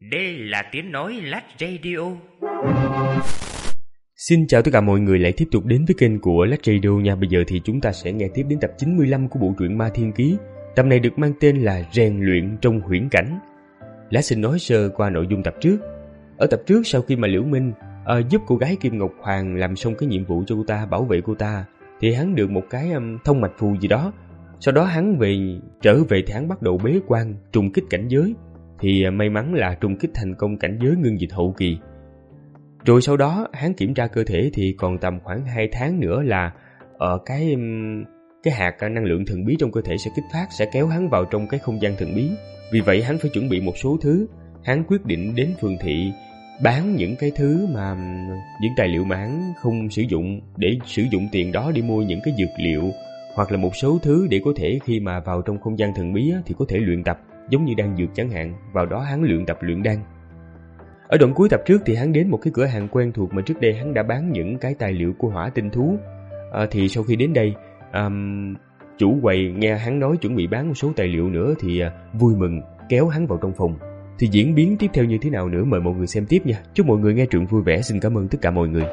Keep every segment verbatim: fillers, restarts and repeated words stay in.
Đây là tiếng nói Lách Radio. Xin chào tất cả mọi người lại tiếp tục đến với kênh của Lách Radio nha. Bây giờ thì chúng ta sẽ nghe tiếp đến tập chín mươi lăm của bộ truyện Ma Thiên Ký. Tập này được mang tên là Rèn luyện trong huyễn cảnh. Lát xin nói sơ qua nội dung tập trước. Ở tập trước, sau khi mà Liễu Minh uh, giúp cô gái Kim Ngọc Hoàng làm xong cái nhiệm vụ cho cô ta, bảo vệ cô ta, thì hắn được một cái um, thông mạch phù gì đó. Sau đó hắn về trở về thì hắn bắt đầu bế quan trùng kích cảnh giới. Thì uh, may mắn là trùng kích thành công cảnh giới ngưng dịch hậu kỳ. Rồi sau đó hắn kiểm tra cơ thể thì còn tầm khoảng hai tháng nữa là ở cái um, cái hạt năng lượng thần bí trong cơ thể sẽ kích phát, sẽ kéo hắn vào trong cái không gian thần bí. Vì vậy hắn phải chuẩn bị một số thứ. Hắn quyết định đến phường thị bán những cái thứ mà những tài liệu mà hắn không sử dụng, để sử dụng tiền đó đi mua những cái dược liệu hoặc là một số thứ để có thể khi mà vào trong không gian thần bí thì có thể luyện tập, giống như đan dược chẳng hạn. Vào đó hắn luyện tập luyện đan. Ở đoạn cuối tập trước thì hắn đến một cái cửa hàng quen thuộc mà trước đây hắn đã bán những cái tài liệu của hỏa tinh thú. À, thì sau khi đến đây, um, chủ quầy nghe hắn nói chuẩn bị bán một số tài liệu nữa thì uh, vui mừng kéo hắn vào trong phòng. Thì diễn biến tiếp theo như thế nào nữa mời mọi người xem tiếp nha. Chúc mọi người nghe truyện vui vẻ. Xin cảm ơn tất cả mọi người.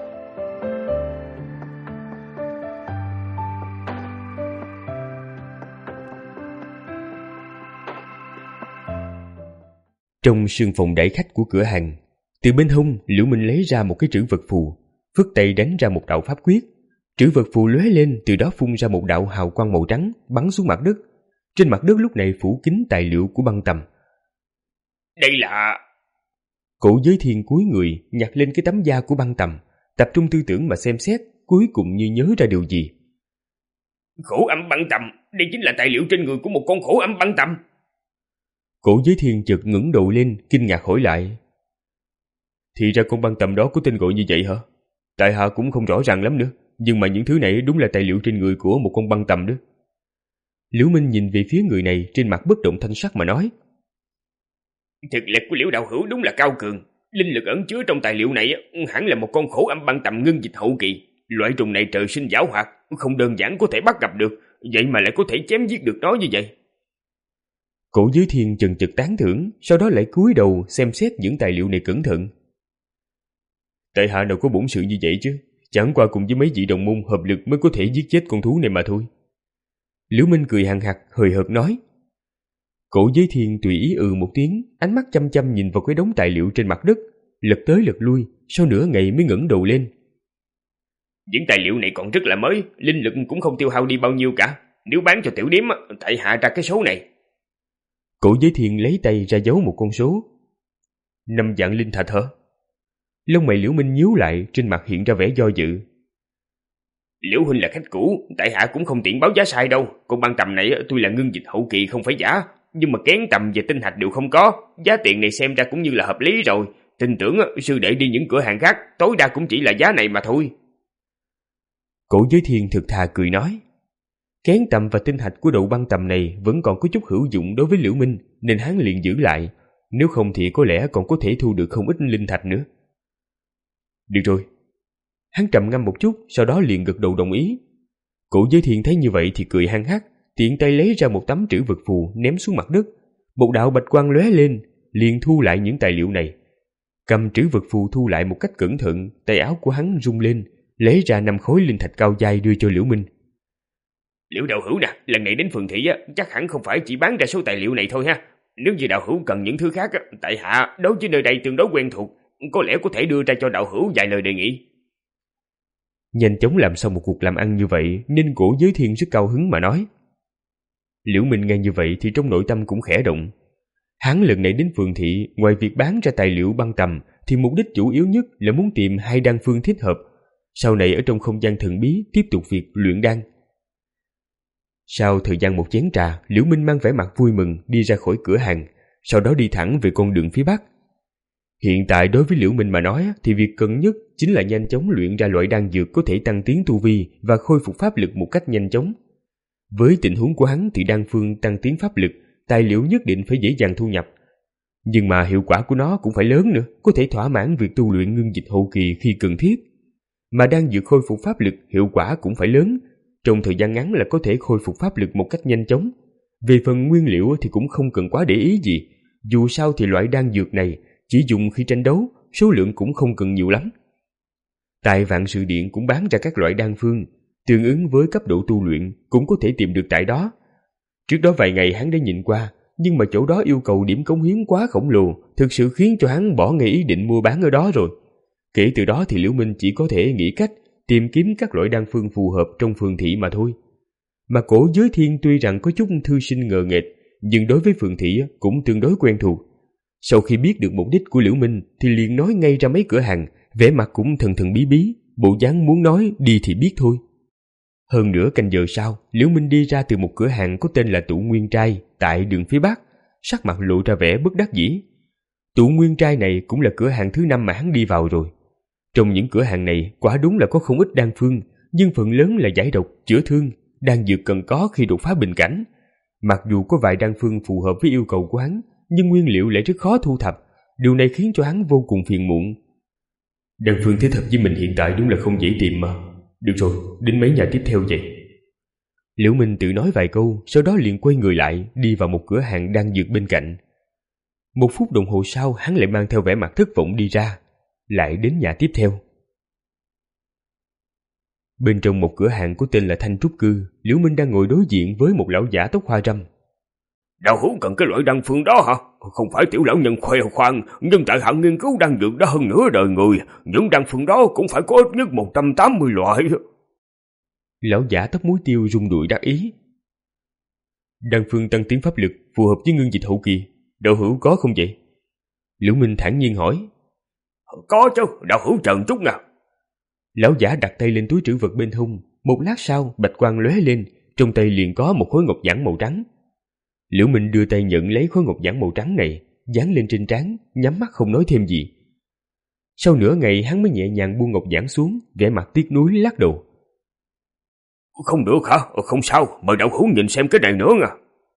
Trong sương phòng đại khách của cửa hàng, từ bên hông Liễu Minh lấy ra một cái trữ vật phù, phất tay đánh ra một đạo pháp quyết. Trữ vật phù lóe lên, từ đó phun ra một đạo hào quang màu trắng bắn xuống mặt đất. Trên mặt đất lúc này phủ kín tài liệu của băng tầm. Đây là... Cổ Giới Thiên cúi người nhặt lên cái tấm da của băng tầm, tập trung tư tưởng mà xem xét, cuối cùng như nhớ ra điều gì. Khổ âm băng tầm, đây chính là tài liệu trên người của một con khổ âm băng tầm. Cổ Giới Thiên chợt ngẩng đầu lên, kinh ngạc hỏi lại. Thì ra con băng tầm đó có tên gọi như vậy hả? Tại hạ cũng không rõ ràng lắm nữa, nhưng mà những thứ này đúng là tài liệu trên người của một con băng tầm đó. Liễu Minh nhìn về phía người này, trên mặt bất động thanh sắc mà nói. Thực lực của Liễu đạo hữu đúng là cao cường. Linh lực ẩn chứa trong tài liệu này hẳn là một con khổ âm băng tầm ngưng dịch hậu kỳ. Loại trùng này trời sinh giảo hoạt, không đơn giản có thể bắt gặp được, vậy mà lại có thể chém giết được nó như vậy. Cổ Giới Thiên chần chừ tán thưởng, sau đó lại cúi đầu xem xét những tài liệu này cẩn thận. Tại hạ đâu có bổn sự như vậy chứ, chẳng qua cùng với mấy vị đồng môn hợp lực mới có thể giết chết con thú này mà thôi. Liễu Minh cười hằn hặc, hời hợt nói. Cổ Giới Thiên tùy ý ừ một tiếng, ánh mắt chăm chăm nhìn vào cái đống tài liệu trên mặt đất, lật tới lật lui, sau nửa ngày mới ngẩng đầu lên. Những tài liệu này còn rất là mới, linh lực cũng không tiêu hao đi bao nhiêu cả. Nếu bán cho tiểu điếm, tại hạ ra cái số này. Cổ Giới Thiên lấy tay ra dấu một con số. Năm vạn linh thạch hả? Lông mày Liễu Minh nhíu lại, trên mặt hiện ra vẻ do dự. Liễu huynh là khách cũ, tại hạ cũng không tiện báo giá sai đâu. Con băng tầm này tuy là ngưng dịch hậu kỳ không phải giả, nhưng mà kén tầm và tinh thạch đều không có. Giá tiền này xem ra cũng như là hợp lý rồi. Tin tưởng sư đệ đi những cửa hàng khác, tối đa cũng chỉ là giá này mà thôi. Cổ Giới Thiên thực thà cười nói. Kén tầm và tinh thạch của độ băng tầm này vẫn còn có chút hữu dụng đối với Liễu Minh, nên hắn liền giữ lại. Nếu không thì có lẽ còn có thể thu được không ít linh thạch nữa. Được rồi. Hắn trầm ngâm một chút, sau đó liền gật đầu đồng ý. Cổ Giới Thiên thấy như vậy thì cười hăng hắc, tiện tay lấy ra một tấm trữ vật phù ném xuống mặt đất. Một đạo bạch quang lóe lên, liền thu lại những tài liệu này. Cầm trữ vật phù thu lại một cách cẩn thận, tay áo của hắn rung lên, lấy ra năm khối linh thạch cao dai đưa cho Liễu Minh. Liễu đạo hữu nè, lần này đến phường thị á, chắc hẳn không phải chỉ bán ra số tài liệu này thôi ha. Nếu như đạo hữu cần những thứ khác á, tại hạ đối với nơi đây tương đối quen thuộc, có lẽ có thể đưa ra cho đạo hữu vài lời đề nghị. Nhanh chóng làm xong một cuộc làm ăn như vậy nên Cổ Giới Thiên rất cao hứng mà nói. Liễu Minh nghe như vậy thì trong nội tâm cũng khẽ động. Hắn lần này đến phường thị, ngoài việc bán ra tài liệu băng tầm thì mục đích chủ yếu nhất là muốn tìm hai đan phương thích hợp, sau này ở trong không gian thần bí tiếp tục việc luyện đan. Sau thời gian một chén trà, Liễu Minh mang vẻ mặt vui mừng đi ra khỏi cửa hàng, sau đó đi thẳng về con đường phía bắc. Hiện tại đối với Liễu Minh mà nói thì việc cần nhất chính là nhanh chóng luyện ra loại đan dược có thể tăng tiến tu vi và khôi phục pháp lực một cách nhanh chóng. Với tình huống của hắn thì đan phương tăng tiến pháp lực, tài liệu nhất định phải dễ dàng thu nhập. Nhưng mà hiệu quả của nó cũng phải lớn nữa, có thể thỏa mãn việc tu luyện ngưng dịch hậu kỳ khi cần thiết. Mà đan dược khôi phục pháp lực hiệu quả cũng phải lớn, trong thời gian ngắn là có thể khôi phục pháp lực một cách nhanh chóng. Về phần nguyên liệu thì cũng không cần quá để ý gì, dù sao thì loại đan dược này chỉ dùng khi tranh đấu, số lượng cũng không cần nhiều lắm. Tại Vạn Sự Điện cũng bán ra các loại đan phương, tương ứng với cấp độ tu luyện cũng có thể tìm được tại đó. Trước đó vài ngày hắn đã nhìn qua, nhưng mà chỗ đó yêu cầu điểm cống hiến quá khổng lồ, thực sự khiến cho hắn bỏ ngay ý định mua bán ở đó rồi. Kể từ đó thì Liễu Minh chỉ có thể nghĩ cách tìm kiếm các loại đan phương phù hợp trong phường thị mà thôi. Mà cổ giới thiên tuy rằng có chút thư sinh ngờ nghệch, nhưng đối với phường thị cũng tương đối quen thuộc. Sau khi biết được mục đích của Liễu Minh thì liền nói ngay ra mấy cửa hàng, vẻ mặt cũng thần thần bí bí, bộ dáng muốn nói đi thì biết thôi. Hơn nửa canh giờ sau, Liễu Minh đi ra từ một cửa hàng có tên là Tụ Nguyên Trai tại đường phía Bắc, sắc mặt lộ ra vẻ bất đắc dĩ. Tụ Nguyên Trai này cũng là cửa hàng thứ năm mà hắn đi vào rồi. Trong những cửa hàng này quả đúng là có không ít đan phương, nhưng phần lớn là giải độc, chữa thương, đan dược cần có khi đột phá bình cảnh. Mặc dù có vài đan phương phù hợp với yêu cầu của hắn, nhưng nguyên liệu lại rất khó thu thập, điều này khiến cho hắn vô cùng phiền muộn. Đan phương thích hợp với mình hiện tại đúng là không dễ tìm mà. Được rồi, đến mấy nhà tiếp theo vậy. Liễu Minh tự nói vài câu, sau đó liền quay người lại, đi vào một cửa hàng đan dược bên cạnh. Một phút đồng hồ sau, hắn lại mang theo vẻ mặt thất vọng đi ra, lại đến nhà tiếp theo. Bên trong một cửa hàng có tên là Thanh Trúc Cư, Liễu Minh đang ngồi đối diện với một lão giả tóc hoa râm. Đạo hữu cần cái loại đan phương đó hả? Không phải tiểu lão nhân khoe khoang, nhưng tại hạ nghiên cứu đan dược đã hơn nửa đời người, những đan phương đó cũng phải có ít nhất một trăm tám mươi loại. Lão giả tóc muối tiêu rung đùi đắc ý. Đan phương tăng tiến pháp lực phù hợp với ngưng dịch hậu kỳ, đạo hữu có không vậy? Liễu Minh thản nhiên hỏi. Có chứ, đạo hữu chờ chút nào. Lão giả đặt tay lên túi trữ vật bên hông, một lát sau bạch quang lóe lên, trong tay liền có một khối ngọc giản màu trắng. Liễu Minh đưa tay nhận lấy khối ngọc giản màu trắng này, dán lên trên trán, nhắm mắt không nói thêm gì. Sau nửa ngày hắn mới nhẹ nhàng buông ngọc giản xuống, vẻ mặt tiếc nuối lắc đầu. Không được hả? Không sao, mời đạo hữu nhìn xem cái này nữa nha.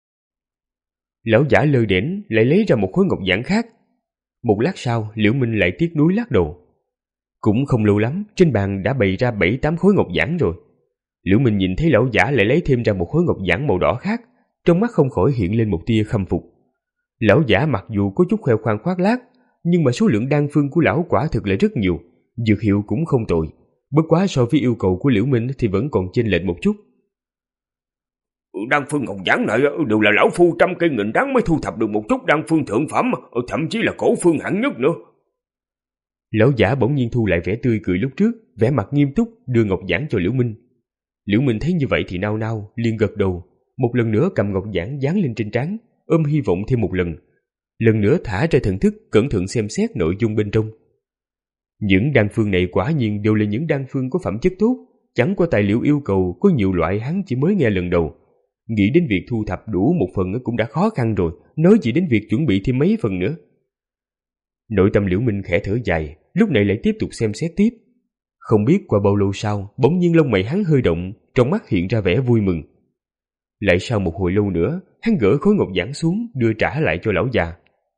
Lão giả lơ đễnh lại lấy ra một khối ngọc giản khác. Một lát sau, Liễu Minh lại tiếc nuối lắc đầu. Cũng không lâu lắm, trên bàn đã bày ra bảy tám khối ngọc giản rồi. Liễu Minh nhìn thấy lão giả lại lấy thêm ra một khối ngọc giản màu đỏ khác, trong mắt không khỏi hiện lên một tia khâm phục. Lão giả mặc dù có chút khoe khoang khoác lác, nhưng mà số lượng đan phương của lão quả thực là rất nhiều, dược hiệu cũng không tồi. Bất quá so với yêu cầu của Liễu Minh thì vẫn còn chênh lệch một chút. Đan phương ngọc giản này đều là lão phu trăm cây nghìn đắng mới thu thập được một chút đan phương thượng phẩm, thậm chí là cổ phương hạng nhất nữa. Lão giả bỗng nhiên thu lại vẻ tươi cười lúc trước, vẻ mặt nghiêm túc đưa ngọc giản cho Liễu Minh. Liễu Minh thấy như vậy thì nao nao, liền gật đầu, một lần nữa cầm ngọc giản dán lên trên trán, ôm hy vọng thêm một lần. Lần nữa thả ra thần thức, cẩn thận xem xét nội dung bên trong. Những đan phương này quả nhiên đều là những đan phương có phẩm chất tốt, chẳng qua tài liệu yêu cầu có nhiều loại hắn chỉ mới nghe lần đầu. Nghĩ đến việc thu thập đủ một phần cũng đã khó khăn rồi, nói gì đến việc chuẩn bị thêm mấy phần nữa. Nội tâm Liễu Minh khẽ thở dài, lúc này lại tiếp tục xem xét tiếp. Không biết qua bao lâu sau, bỗng nhiên lông mày hắn hơi động, trong mắt hiện ra vẻ vui mừng. Lại sau một hồi lâu nữa, hắn gỡ khối ngọc giản xuống, đưa trả lại cho lão già.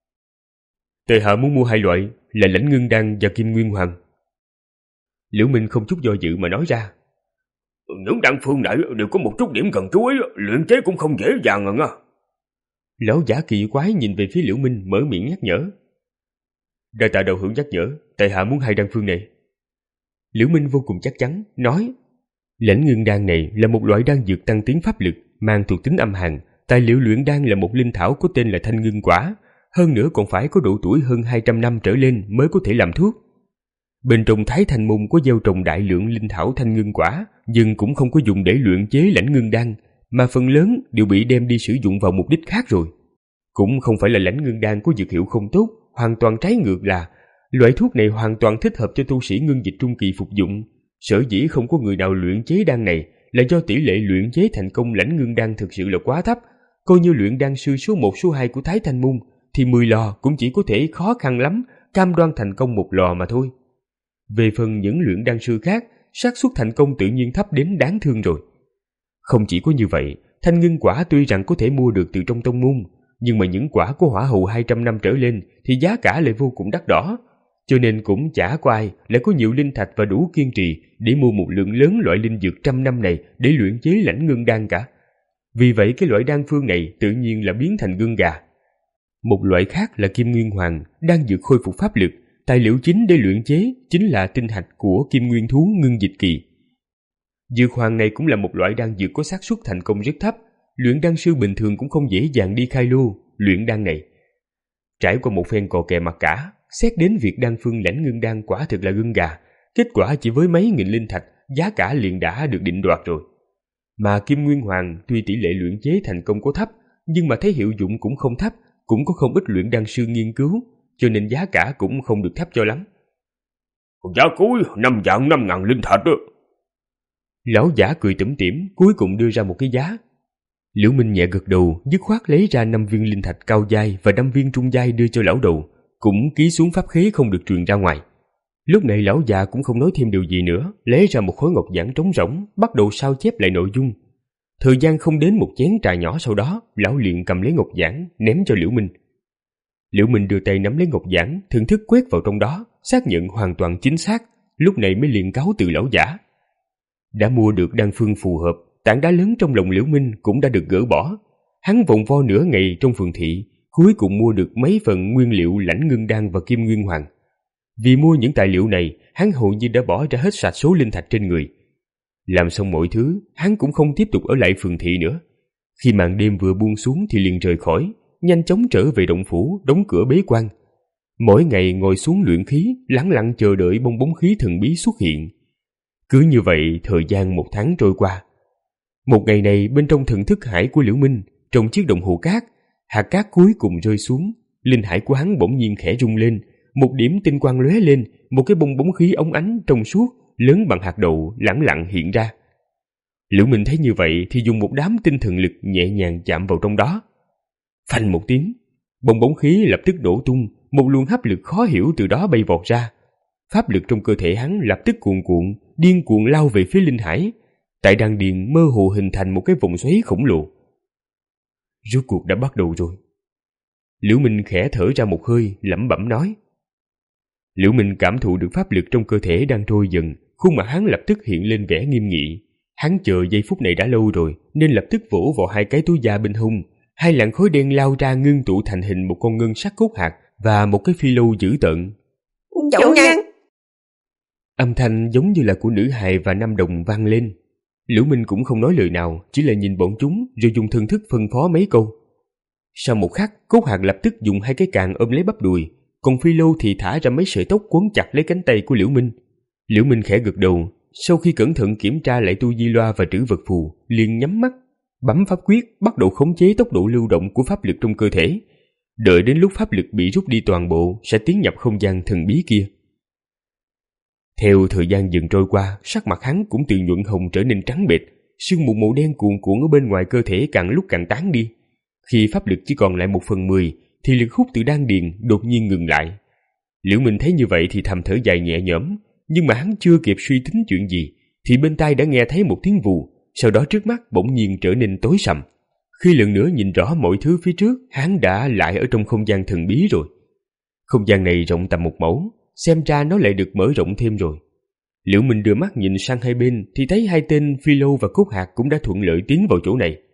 Tề hạ muốn mua hai loại, là Lãnh Ngưng Đan và Kim Nguyên Hoàng. Liễu Minh không chút do dự mà nói ra. Những đan phương này đều có một chút điểm cần chú ý, luyện chế cũng không dễ dàng à. Lão giả kỳ quái nhìn về phía Liễu Minh, mở miệng nhắc nhở. Đa tạ đạo hữu nhắc nhở, tại hạ muốn hai đan phương này. Liễu Minh vô cùng chắc chắn, nói. Lãnh Ngưng Đan này là một loại đan dược tăng tiến pháp lực, mang thuộc tính âm hàn. Tài liệu luyện đan là một linh thảo có tên là Thanh Ngưng Quả, hơn nữa còn phải có độ tuổi hơn hai trăm năm trở lên mới có thể làm thuốc. Bên trong Thái Thanh Môn có gieo trồng đại lượng linh thảo Thanh Ngưng Quả, nhưng cũng không có dùng để luyện chế Lãnh Ngưng Đan, mà phần lớn đều bị đem đi sử dụng vào mục đích khác rồi. Cũng không phải là Lãnh Ngưng Đan có dược hiệu không tốt, hoàn toàn trái ngược là loại thuốc này hoàn toàn thích hợp cho tu sĩ ngưng dịch trung kỳ phục dụng. Sở dĩ không có người nào luyện chế đan này là do tỷ lệ luyện chế thành công Lãnh Ngưng Đan thực sự là quá thấp. Coi như luyện đan sư số một số hai của Thái Thanh Môn thì mười lò cũng chỉ có thể khó khăn lắm cam đoan thành công một lò mà thôi. Về phần những luyện đan sư khác, xác suất thành công tự nhiên thấp đến đáng thương rồi. Không chỉ có như vậy, Thanh Ngưng Quả tuy rằng có thể mua được từ trong tông môn, nhưng mà những quả có hỏa hậu hai trăm năm trở lên thì giá cả lại vô cùng đắt đỏ, cho nên cũng chả có ai lại có nhiều linh thạch và đủ kiên trì để mua một lượng lớn loại linh dược trăm năm này để luyện chế Lãnh Ngưng Đan cả. Vì vậy cái loại đan phương này tự nhiên là biến thành gân gà. Một loại khác là kim nguyên hoàng, đang dược khôi phục pháp lực. Tài liệu chính để luyện chế chính là tinh hạch của kim nguyên thú ngưng dịch kỳ. Dược hoàng này cũng là một loại đan dược có xác suất thành công rất thấp. Luyện đan sư bình thường cũng không dễ dàng đi khai lô luyện đan này. Trải qua một phen cò kè mặc cả, xét đến việc đan phương lãnh ngưng đan quả thực là gân gà. Kết quả chỉ với mấy nghìn linh thạch, giá cả liền đã được định đoạt rồi. Mà kim nguyên hoàng tuy tỷ lệ luyện chế thành công có thấp, nhưng mà thấy hiệu dụng cũng không thấp, cũng có không ít luyện đan sư nghiên cứu, cho nên giá cả cũng không được thấp cho lắm. Giá cuối năm vạn năm ngàn linh thạch đó. Lão giả cười tủm tỉm, cuối cùng đưa ra một cái giá. Liễu Minh nhẹ gật đầu, dứt khoát lấy ra năm viên linh thạch cao giai và năm viên trung giai đưa cho lão đầu, cũng ký xuống pháp khế không được truyền ra ngoài. Lúc này lão già cũng không nói thêm điều gì nữa, lấy ra một khối ngọc giản trống rỗng, bắt đầu sao chép lại nội dung. Thời gian không đến một chén trà nhỏ sau đó, lão liền cầm lấy ngọc giản ném cho Liễu Minh. Liễu Minh đưa tay nắm lấy ngọc giản, thưởng thức quét vào trong đó, xác nhận hoàn toàn chính xác, lúc này mới liền cáo từ lão giả. Đã mua được đan phương phù hợp, tảng đá lớn trong lòng Liễu Minh cũng đã được gỡ bỏ. Hắn vòng vo nửa ngày trong phường thị, cuối cùng mua được mấy phần nguyên liệu lãnh ngưng đan và kim nguyên hoàng. Vì mua những tài liệu này, hắn hầu như đã bỏ ra hết sạch số linh thạch trên người. Làm xong mọi thứ, hắn cũng không tiếp tục ở lại phường thị nữa. Khi màn đêm vừa buông xuống thì liền rời khỏi, nhanh chóng trở về động phủ, đóng cửa bế quan. Mỗi ngày ngồi xuống luyện khí, lẳng lặng chờ đợi bong bóng khí thần bí xuất hiện. Cứ như vậy, thời gian một tháng trôi qua. Một ngày này, bên trong thần thức hải của Liễu Minh, trong chiếc đồng hồ cát, hạt cát cuối cùng rơi xuống, linh hải của hắn bỗng nhiên khẽ rung lên, một điểm tinh quang lóe lên, một cái bong bóng khí óng ánh trong suốt, lớn bằng hạt đậu lẳng lặng hiện ra. Liễu Minh thấy như vậy thì dùng một đám tinh thần lực nhẹ nhàng chạm vào trong đó. Phanh một tiếng, bong bóng khí lập tức nổ tung, một luồng hấp lực khó hiểu từ đó bay vọt ra. Pháp lực trong cơ thể hắn lập tức cuồn cuộn, điên cuồng lao về phía linh hải. Tại đan điền mơ hồ hình thành một cái vòng xoáy khổng lồ. Rốt cuộc đã bắt đầu rồi. Liễu Minh khẽ thở ra một hơi, lẩm bẩm nói. Liễu Minh cảm thụ được pháp lực trong cơ thể đang trôi dần, khuôn mặt hắn lập tức hiện lên vẻ nghiêm nghị. Hắn chờ giây phút này đã lâu rồi, nên lập tức vỗ vào hai cái túi da bên hông. Hai làn khối đen lao ra ngưng tụ thành hình một con ngân sắc cốt hạt và một cái phi lâu dữ tợn. Chủ nhân! Âm thanh giống như là của nữ hài và nam đồng vang lên. Liễu Minh cũng không nói lời nào, chỉ là nhìn bọn chúng rồi dùng thân thức phân phó mấy câu. Sau một khắc, cốt hạt lập tức dùng hai cái càng ôm lấy bắp đùi, còn phi lâu thì thả ra mấy sợi tóc quấn chặt lấy cánh tay của Liễu Minh. Liễu Minh khẽ gật đầu, sau khi cẩn thận kiểm tra lại tu di loa và trữ vật phù, liền nhắm mắt, bấm pháp quyết, bắt đầu khống chế tốc độ lưu động của pháp lực trong cơ thể. Đợi đến lúc pháp lực bị rút đi toàn bộ, sẽ tiến nhập không gian thần bí kia. Theo thời gian dần trôi qua, sắc mặt hắn cũng từ nhuận hồng trở nên trắng bệch, sương mù màu đen cuồn cuộn ở bên ngoài cơ thể càng lúc càng tán đi. Khi pháp lực chỉ còn lại một phần mười, thì lực hút từ đan điền đột nhiên ngừng lại. Liễu Minh thấy như vậy thì thầm thở dài nhẹ nhõm, nhưng mà hắn chưa kịp suy tính chuyện gì, thì bên tai đã nghe thấy một tiếng vù, sau đó trước mắt bỗng nhiên trở nên tối sầm. Khi lần nữa nhìn rõ mọi thứ phía trước, hắn đã lại ở trong không gian thần bí rồi. Không gian này rộng tầm một mẫu, xem ra nó lại được mở rộng thêm rồi. Liễu Minh đưa mắt nhìn sang hai bên thì thấy hai tên phi lâu và cốt hạt cũng đã thuận lợi tiến vào chỗ này.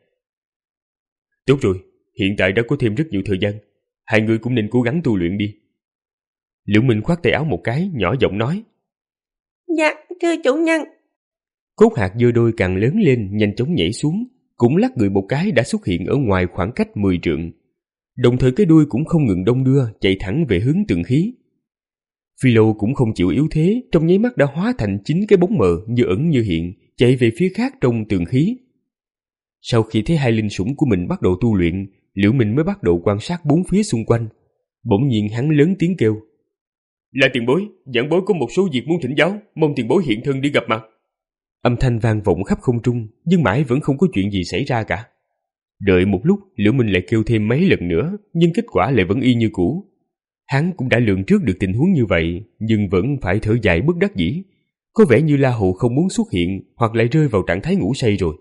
Tốt rồi, hiện tại đã có thêm rất nhiều thời gian, hai người cũng nên cố gắng tu luyện đi. Liễu Minh khoát tay áo một cái, nhỏ giọng nói. Dạ, thưa chủ nhân. Cốt hạt giơ đôi càng lớn lên, nhanh chóng nhảy xuống, cũng lắc người một cái đã xuất hiện ở ngoài khoảng cách mười trượng. Đồng thời cái đuôi cũng không ngừng đong đưa, chạy thẳng về hướng tường khí. Phi lâu cũng không chịu yếu thế, trong nháy mắt đã hóa thành chín cái bóng mờ như ẩn như hiện, chạy về phía khác trong tường khí. Sau khi thấy hai linh sủng của mình bắt đầu tu luyện, Liễu Minh mới bắt đầu quan sát bốn phía xung quanh. Bỗng nhiên hắn lớn tiếng kêu. Là tiền bối, giảng bối có một số việc muốn thỉnh giáo, mong tiền bối hiện thân đi gặp mặt. Âm thanh vang vọng khắp không trung, nhưng mãi vẫn không có chuyện gì xảy ra cả. Đợi một lúc, Liễu Minh lại kêu thêm mấy lần nữa, nhưng kết quả lại vẫn y như cũ. Hắn cũng đã lường trước được tình huống như vậy, nhưng vẫn phải thở dài bất đắc dĩ. Có vẻ như La Hầu không muốn xuất hiện, hoặc lại rơi vào trạng thái ngủ say rồi.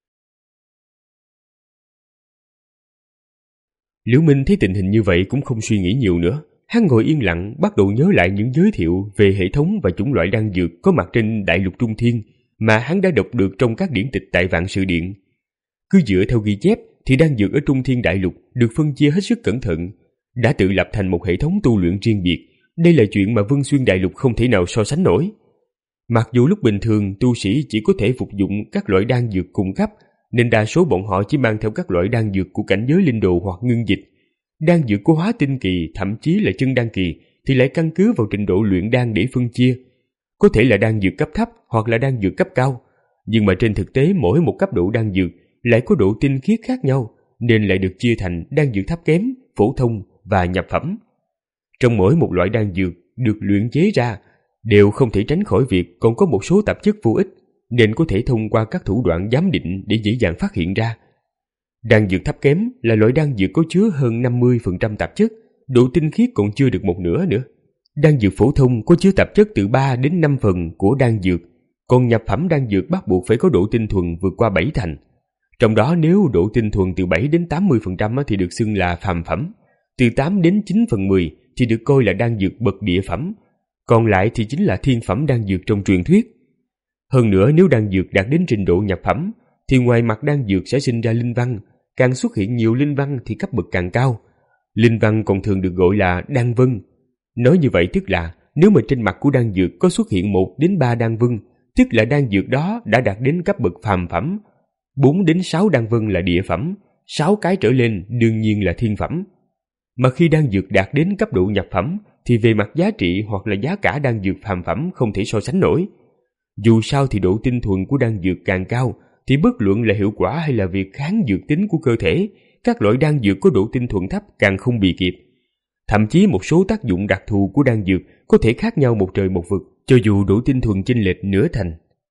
Liễu Minh thấy tình hình như vậy cũng không suy nghĩ nhiều nữa. Hắn ngồi yên lặng, bắt đầu nhớ lại những giới thiệu về hệ thống và chủng loại đan dược có mặt trên đại lục Trung Thiên mà hắn đã đọc được trong các điển tịch tại Vạn Sự Điện. Cứ dựa theo ghi chép thì đan dược ở Trung Thiên đại lục được phân chia hết sức cẩn thận. đã tự lập thành một hệ thống tu luyện riêng biệt. Đây là chuyện mà Vân Xuyên Đại Lục không thể nào so sánh nổi. Mặc dù lúc bình thường tu sĩ chỉ có thể phục dụng các loại đan dược cung cấp, nên đa số bọn họ chỉ mang theo các loại đan dược của cảnh giới linh đồ hoặc ngưng dịch. Đan dược của hóa tinh kỳ, thậm chí là chân đan kỳ thì lại căn cứ vào trình độ luyện đan để phân chia. Có thể là đan dược cấp thấp hoặc là đan dược cấp cao, nhưng mà trên thực tế mỗi một cấp độ đan dược lại có độ tinh khiết khác nhau, nên lại được chia thành đan dược thấp kém, phổ thông và nhập phẩm. Trong mỗi một loại đan dược được luyện chế ra đều không thể tránh khỏi việc còn có một số tạp chất vô ích, nên có thể thông qua các thủ đoạn giám định để dễ dàng phát hiện ra. Đan dược thấp kém là loại đan dược có chứa hơn năm mươi phần trăm tạp chất, độ tinh khiết còn chưa được một nửa nữa. Đan dược phổ thông có chứa tạp chất từ ba đến năm phần của đan dược, còn nhập phẩm đan dược bắt buộc phải có độ tinh thuần vượt qua bảy thành. Trong đó nếu độ tinh thuần từ bảy đến tám mươi phần trăm thì được xưng là phàm phẩm, từ tám đến chín phần mười thì được coi là đan dược bậc địa phẩm, còn lại thì chính là thiên phẩm đan dược trong truyền thuyết. Hơn nữa, nếu đan dược đạt đến trình độ nhập phẩm thì ngoài mặt đan dược sẽ sinh ra linh văn, càng xuất hiện nhiều linh văn thì cấp bậc càng cao. Linh văn còn thường được gọi là đan vân. Nói như vậy tức là nếu mà trên mặt của đan dược có xuất hiện một đến ba đan vân, tức là đan dược đó đã đạt đến cấp bậc phàm phẩm. bốn đến sáu đan vân là địa phẩm, sáu cái trở lên đương nhiên là thiên phẩm. Mà khi đan dược đạt đến cấp độ nhập phẩm thì về mặt giá trị hoặc là giá cả đan dược phàm phẩm không thể so sánh nổi. Dù sao thì độ tinh thuần của đan dược càng cao thì bất luận là hiệu quả hay là việc kháng dược tính của cơ thể, các loại đan dược có độ tinh thuần thấp càng không bì kịp. Thậm chí một số tác dụng đặc thù của đan dược có thể khác nhau một trời một vực, cho dù độ tinh thuần chênh lệch nửa thành.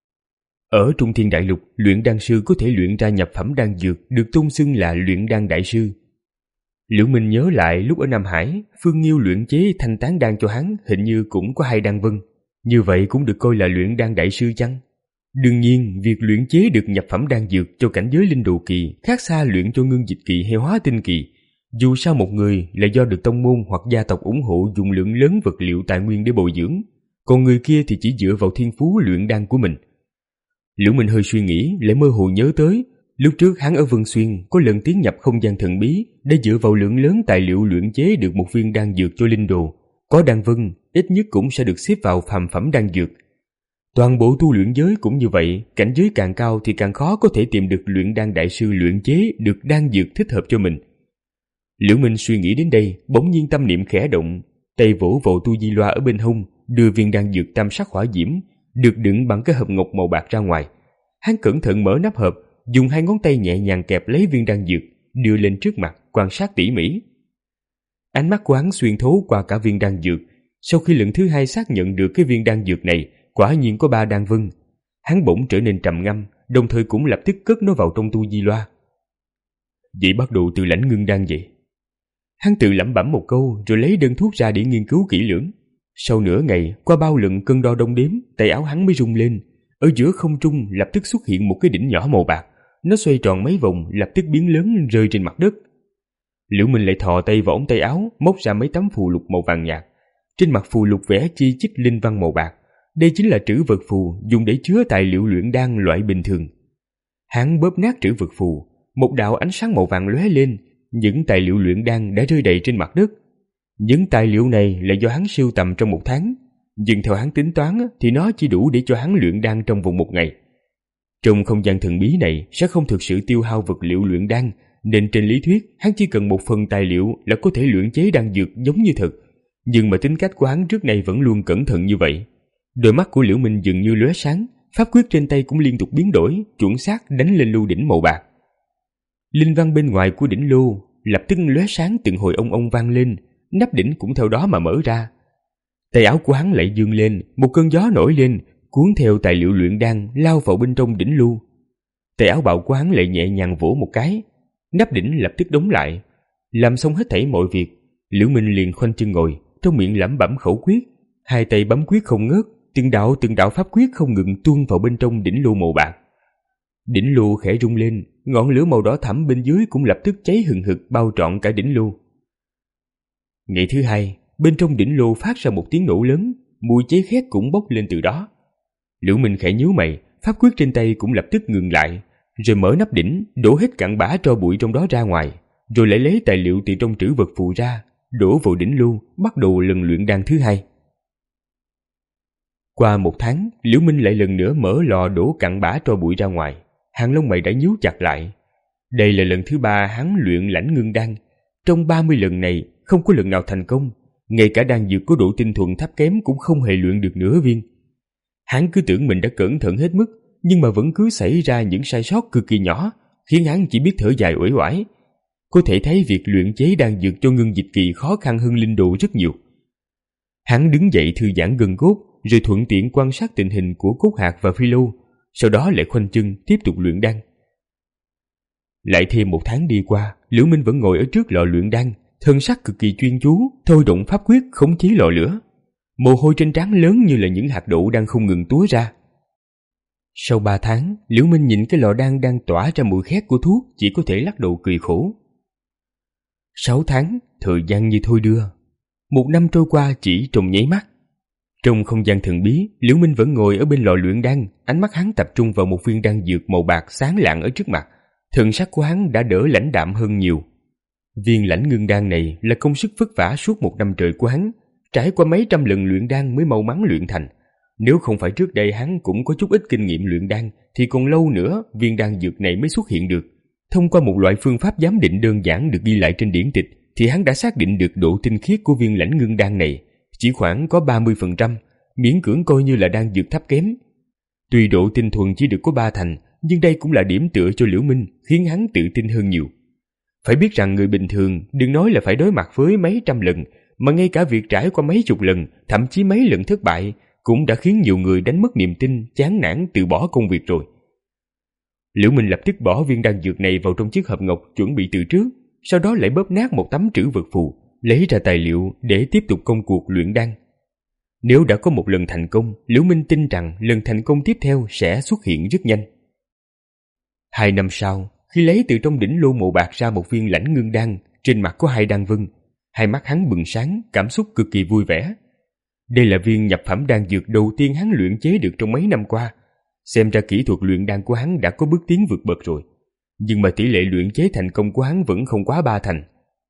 Ở Trung Thiên Đại Lục, luyện đan sư có thể luyện ra nhập phẩm đan dược được tôn xưng là luyện đan đại sư. Liễu Minh nhớ lại lúc ở Nam Hải, Phương Nghiêu luyện chế thanh tán đan cho hắn hình như cũng có hai đan vân. Như vậy cũng được coi là luyện đan đại sư chăng? Đương nhiên, việc luyện chế được nhập phẩm đan dược cho cảnh giới linh đồ kỳ khác xa luyện cho ngưng dịch kỳ hay hóa tinh kỳ. Dù sao một người là do được tông môn hoặc gia tộc ủng hộ dùng lượng lớn vật liệu tài nguyên để bồi dưỡng, còn người kia thì chỉ dựa vào thiên phú luyện đan của mình. Liễu Minh hơi suy nghĩ, lại mơ hồ nhớ tới lúc trước hắn ở Vân Xuyên có lần tiến nhập không gian thần bí để dựa vào lượng lớn tài liệu luyện chế được một viên đan dược cho linh đồ. Có đan vân, ít nhất cũng sẽ được xếp vào phàm phẩm đan dược. Toàn bộ tu luyện giới cũng như vậy, cảnh giới càng cao thì càng khó có thể tìm được luyện đan đại sư luyện chế được đan dược thích hợp cho mình. Liễu Minh suy nghĩ đến đây, bỗng nhiên tâm niệm khẽ động, tay vỗ vào tu di loa ở bên hông, đưa viên đan dược tam sắc hỏa diễm được đựng bằng cái hộp ngọc màu bạc ra ngoài. Hắn cẩn thận mở nắp hộp, dùng hai ngón tay nhẹ nhàng kẹp lấy viên đan dược, đưa lên trước mặt, quan sát tỉ mỉ. Ánh mắt của hắn xuyên thấu qua cả viên đan dược. Sau khi lần thứ hai xác nhận được cái viên đan dược này quả nhiên có ba đan vân, hắn bỗng trở nên trầm ngâm, đồng thời cũng lập tức cất nó vào trong tu di loa. Vậy bắt đầu từ lãnh ngưng đan vậy? Hắn tự lẩm bẩm một câu rồi lấy đơn thuốc ra để nghiên cứu kỹ lưỡng. Sau nửa ngày, qua bao lần cân đo đong đếm, tay áo hắn mới rung lên. Ở giữa không trung lập tức xuất hiện một cái đỉnh nhỏ màu bạc. Nó xoay tròn mấy vòng, lập tức biến lớn rơi trên mặt đất. Liễu Minh lại thò tay vào ống tay áo, móc ra mấy tấm phù lục màu vàng nhạt. Trên mặt phù lục vẽ chi chít linh văn màu bạc. Đây chính là trữ vật phù dùng để chứa tài liệu luyện đan loại bình thường. Hắn bóp nát trữ vật phù, một đạo ánh sáng màu vàng lóe lên, những tài liệu luyện đan đã rơi đầy trên mặt đất. Những tài liệu này là do hắn sưu tầm trong một tháng, nhưng theo hắn tính toán thì nó chỉ đủ để cho hắn luyện đan trong vòng một ngày. Trong không gian thần bí này sẽ không thực sự tiêu hao vật liệu luyện đan, nên trên lý thuyết hắn chỉ cần một phần tài liệu là có thể luyện chế đan dược giống như thật. Nhưng mà tính cách của hắn trước nay vẫn luôn cẩn thận như vậy. Đôi mắt của Liễu Minh dường như lóe sáng, pháp quyết trên tay cũng liên tục biến đổi, chuẩn xác đánh lên lưu đỉnh màu bạc. Linh văn bên ngoài của đỉnh lô lập tức lóe sáng từng hồi ông ông vang lên, nắp đỉnh cũng theo đó mà mở ra. Tay áo của hắn lại dương lên, một cơn gió nổi lên, cuốn theo tài liệu luyện đan lao vào bên trong đỉnh lưu. Tay áo bào của hắn lại nhẹ nhàng vỗ một cái, nắp đỉnh lập tức đóng lại. Làm xong hết thảy mọi việc, Liễu Minh liền khoanh chân ngồi, trong miệng lẩm bẩm khẩu quyết, hai tay bấm quyết không ngớt, từng đạo từng đạo pháp quyết không ngừng tuôn vào bên trong đỉnh lô màu bạc. Đỉnh lô khẽ rung lên, ngọn lửa màu đỏ thẫm bên dưới cũng lập tức cháy hừng hực bao trọn cả đỉnh lô. Ngày thứ hai, bên trong đỉnh lô phát ra một tiếng nổ lớn, mùi cháy khét cũng bốc lên từ đó. Liễu Minh khẽ nhíu mày, pháp quyết trên tay cũng lập tức ngừng lại, rồi mở nắp đỉnh, đổ hết cặn bã tro bụi trong đó ra ngoài, rồi lại lấy tài liệu từ trong trữ vật phù ra, đổ vào đỉnh lưu, bắt đầu lần luyện đan thứ hai. Qua một tháng, Liễu Minh lại lần nữa mở lò đổ cặn bã tro bụi ra ngoài. Hàng lông mày đã nhíu chặt lại. Đây là lần thứ ba hắn luyện lãnh ngưng đan. Trong ba mươi lần này, không có lần nào thành công. Ngay cả đan dược có độ tinh thuần thấp kém cũng không hề luyện được nửa viên. Hắn cứ tưởng mình đã cẩn thận hết mức, nhưng mà vẫn cứ xảy ra những sai sót cực kỳ nhỏ, khiến hắn chỉ biết thở dài uể oải. Có thể thấy việc luyện chế đan dược cho ngưng dịch kỳ khó khăn hơn linh đồ rất nhiều. Hắn đứng dậy thư giãn gân cốt, rồi thuận tiện quan sát tình hình của Cốt Hạc và Phi Lô, sau đó lại khoanh chân tiếp tục luyện đan. Lại thêm một tháng đi qua, Liễu Minh vẫn ngồi ở trước lò luyện đan, thân sắc cực kỳ chuyên chú, thôi động pháp quyết khống chế lò lửa. Mồ hôi trên trán lớn như là những hạt đậu đang không ngừng túa ra. Sau ba tháng, Liễu Minh nhìn cái lò đan đang tỏa ra mùi khét của thuốc, chỉ có thể lắc đầu cười khổ. Sáu tháng, thời gian như thôi đưa. Một năm trôi qua chỉ trong nháy mắt. Trong không gian thần bí, Liễu Minh vẫn ngồi ở bên lò luyện đan, ánh mắt hắn tập trung vào một viên đan dược màu bạc sáng lạng ở trước mặt. Thần sắc của hắn đã đỡ lãnh đạm hơn nhiều. Viên lãnh ngưng đan này là công sức vất vả suốt một năm trời của hắn, trải qua mấy trăm lần luyện đan mới mau mắn luyện thành. Nếu không phải trước đây hắn cũng có chút ít kinh nghiệm luyện đan, thì còn lâu nữa viên đan dược này mới xuất hiện được. Thông qua một loại phương pháp giám định đơn giản được ghi lại trên điển tịch, thì hắn đã xác định được độ tinh khiết của viên lãnh ngưng đan này, chỉ khoảng có ba mươi phần trăm, miễn cưỡng coi như là đan dược thấp kém. Tuy độ tinh thuần chỉ được có ba thành, nhưng đây cũng là điểm tựa cho Liễu Minh, khiến hắn tự tin hơn nhiều. Phải biết rằng người bình thường đừng nói là phải đối mặt với mấy trăm lần, mà ngay cả việc trải qua mấy chục lần, thậm chí mấy lần thất bại, cũng đã khiến nhiều người đánh mất niềm tin, chán nản từ bỏ công việc rồi. Liễu Minh lập tức bỏ viên đan dược này vào trong chiếc hộp ngọc chuẩn bị từ trước, sau đó lại bóp nát một tấm trữ vật phù, lấy ra tài liệu để tiếp tục công cuộc luyện đan. Nếu đã có một lần thành công, Liễu Minh tin rằng lần thành công tiếp theo sẽ xuất hiện rất nhanh. Hai năm sau, khi lấy từ trong đỉnh lô mộ bạc ra một viên lãnh ngưng đan, trên mặt có hai đan vân, hai mắt hắn bừng sáng, cảm xúc cực kỳ vui vẻ. Đây là viên nhập phẩm đan dược đầu tiên hắn luyện chế được trong mấy năm qua. Xem ra kỹ thuật luyện đan của hắn đã có bước tiến vượt bậc rồi. Nhưng mà tỷ lệ luyện chế thành công của hắn vẫn không quá ba thành.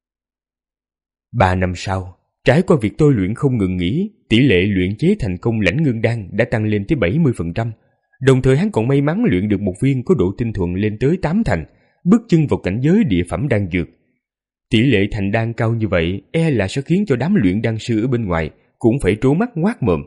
Ba năm sau, trải qua việc tôi luyện không ngừng nghỉ, tỷ lệ luyện chế thành công lãnh ngưng đan đã tăng lên tới bảy mươi phần trăm. Đồng thời hắn còn may mắn luyện được một viên có độ tinh thuần lên tới tám thành, bước chân vào cảnh giới địa phẩm đan dược. Tỷ lệ thành đan cao như vậy e là sẽ khiến cho đám luyện đan sư ở bên ngoài cũng phải trố mắt ngoác mồm.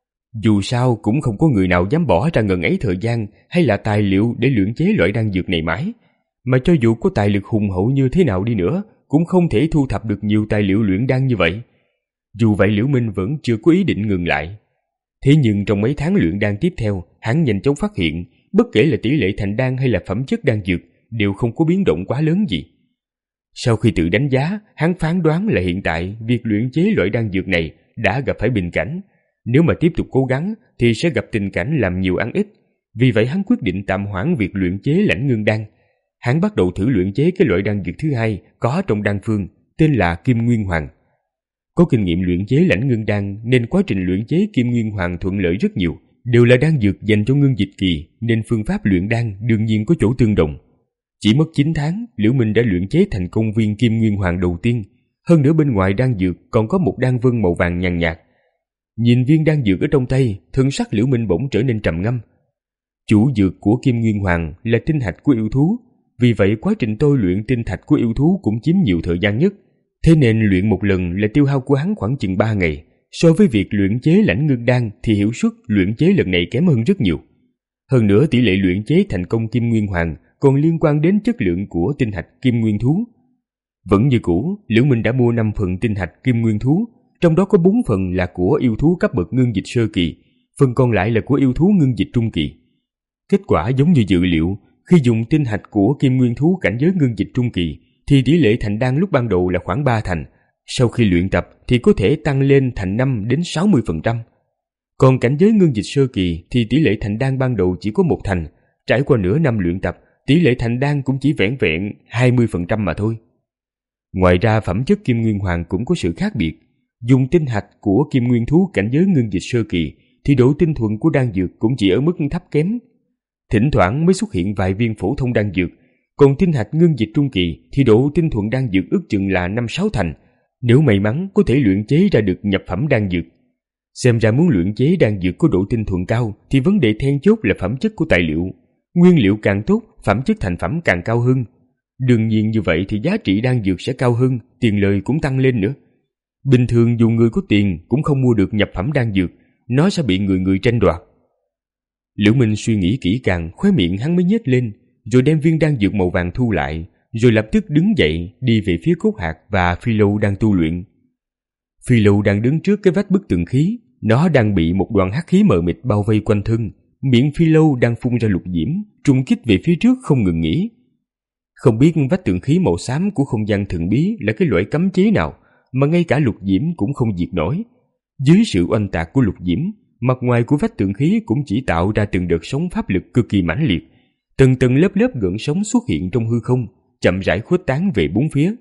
Dù sao cũng không có người nào dám bỏ ra ngần ấy thời gian hay là tài liệu để luyện chế loại đan dược này mãi. Mà cho dù có tài lực hùng hậu như thế nào đi nữa, cũng không thể thu thập được nhiều tài liệu luyện đan như vậy. Dù vậy Liễu Minh vẫn chưa có ý định ngừng lại. Thế nhưng trong mấy tháng luyện đan tiếp theo, hắn nhanh chóng phát hiện, bất kể là tỷ lệ thành đan hay là phẩm chất đan dược, đều không có biến động quá lớn gì. Sau khi tự đánh giá, hắn phán đoán là hiện tại việc luyện chế loại đan dược này đã gặp phải bình cảnh. Nếu mà tiếp tục cố gắng thì sẽ gặp tình cảnh làm nhiều ăn ít. Vì vậy hắn quyết định tạm hoãn việc luyện chế lãnh ngưng đan. Hắn bắt đầu thử luyện chế cái loại đan dược thứ hai có trong đan phương, tên là Kim Nguyên Hoàng. Có kinh nghiệm luyện chế lãnh ngưng đan nên quá trình luyện chế Kim Nguyên Hoàng thuận lợi rất nhiều. Đều là đan dược dành cho ngưng dịch kỳ nên phương pháp luyện đan đương nhiên có chỗ tương đồng. Chỉ mất chín tháng, Liễu Minh đã luyện chế thành công viên Kim Nguyên Hoàng đầu tiên. Hơn nữa bên ngoài đan dược còn có một đan vân màu vàng nhàn nhạt. Nhìn viên đan dược ở trong tay, thân sắc Liễu Minh bỗng trở nên trầm ngâm. Chủ dược của Kim Nguyên Hoàng là tinh hạch của yêu thú, vì vậy quá trình tôi luyện tinh thạch của yêu thú cũng chiếm nhiều thời gian nhất. Thế nên luyện một lần là tiêu hao của hắn khoảng chừng ba ngày. So với việc luyện chế lãnh ngưng đan thì hiệu suất luyện chế lần này kém hơn rất nhiều. Hơn nữa tỷ lệ luyện chế thành công Kim Nguyên Hoàng còn liên quan đến chất lượng của tinh hạch Kim Nguyên Thú. Vẫn như cũ, Liễu Minh đã mua năm phần tinh hạch Kim Nguyên Thú, trong đó có bốn phần là của yêu thú cấp bậc ngưng dịch sơ kỳ, phần còn lại là của yêu thú ngưng dịch trung kỳ. Kết quả giống như dự liệu, khi dùng tinh hạch của Kim Nguyên Thú cảnh giới ngưng dịch trung kỳ thì tỷ lệ thành đan lúc ban đầu là khoảng ba thành, sau khi luyện tập thì có thể tăng lên thành năm đến sáu mươi phần trăm. Còn cảnh giới ngưng dịch sơ kỳ thì tỷ lệ thành đan ban đầu chỉ có một thành, trải qua nửa năm luyện tập, tỷ lệ thành đan cũng chỉ vẻn vẹn hai mươi phần trăm mà thôi. Ngoài ra phẩm chất Kim Nguyên Hoàng cũng có sự khác biệt. Dùng tinh hạch của Kim Nguyên Thú cảnh giới ngưng dịch sơ kỳ thì độ tinh thuần của đan dược cũng chỉ ở mức thấp kém. Thỉnh thoảng mới xuất hiện vài viên phổ thông đan dược, còn tinh hạch ngưng dịch trung kỳ thì độ tinh thuần đan dược ước chừng là năm sáu thành, Nếu may mắn có thể luyện chế ra được nhập phẩm đan dược. Xem ra muốn luyện chế đan dược có độ tinh thuần cao thì vấn đề then chốt là phẩm chất của tài liệu. Nguyên liệu càng tốt, phẩm chất thành phẩm càng cao hơn. Đương nhiên như vậy thì giá trị đan dược sẽ cao hơn, tiền lời cũng tăng lên nữa. Bình thường dù người có tiền cũng không mua được nhập phẩm đan dược, nó sẽ bị người người tranh đoạt. Liễu Minh suy nghĩ kỹ càng, khóe miệng hắn mới nhếch lên, rồi đem viên đan dược màu vàng thu lại, rồi lập tức đứng dậy đi về phía Cốt Hạc và Phi Lâu đang tu luyện. Phi Lâu đang đứng trước cái vách bức tường khí, nó đang bị một đoàn hắc khí mờ mịt bao vây quanh thân, miệng Phi Lâu đang phun ra lục diễm, trùng kích về phía trước không ngừng nghỉ. Không biết vách tường khí màu xám của không gian thần bí là cái loại cấm chế nào mà ngay cả lục diễm cũng không diệt nổi. Dưới sự oanh tạc của lục diễm, mặt ngoài của vách tường khí cũng chỉ tạo ra từng đợt sóng pháp lực cực kỳ mãnh liệt, từng tầng lớp lớp gợn sóng xuất hiện trong hư không, chậm rãi khuếch tán về bốn phía.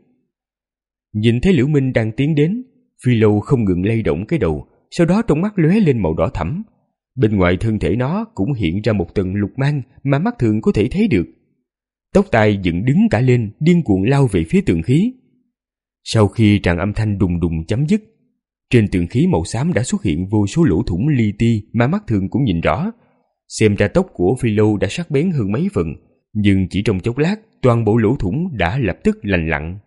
Nhìn thấy Liễu Minh đang tiến đến, Phi Lâu không ngừng lay động cái đầu, sau đó trong mắt lóe lên màu đỏ thẫm. Bên ngoài thân thể nó cũng hiện ra một tầng lục mang mà mắt thường có thể thấy được. Tóc tai dựng đứng cả lên, điên cuồng lao về phía tường khí. Sau khi tràng âm thanh đùng đùng chấm dứt, trên tường khí màu xám đã xuất hiện vô số lỗ thủng li ti mà mắt thường cũng nhìn rõ. Xem ra tóc của Phi Lâu đã sắc bén hơn mấy phần, nhưng chỉ trong chốc lát, toàn bộ lỗ thủng đã lập tức lành lặn.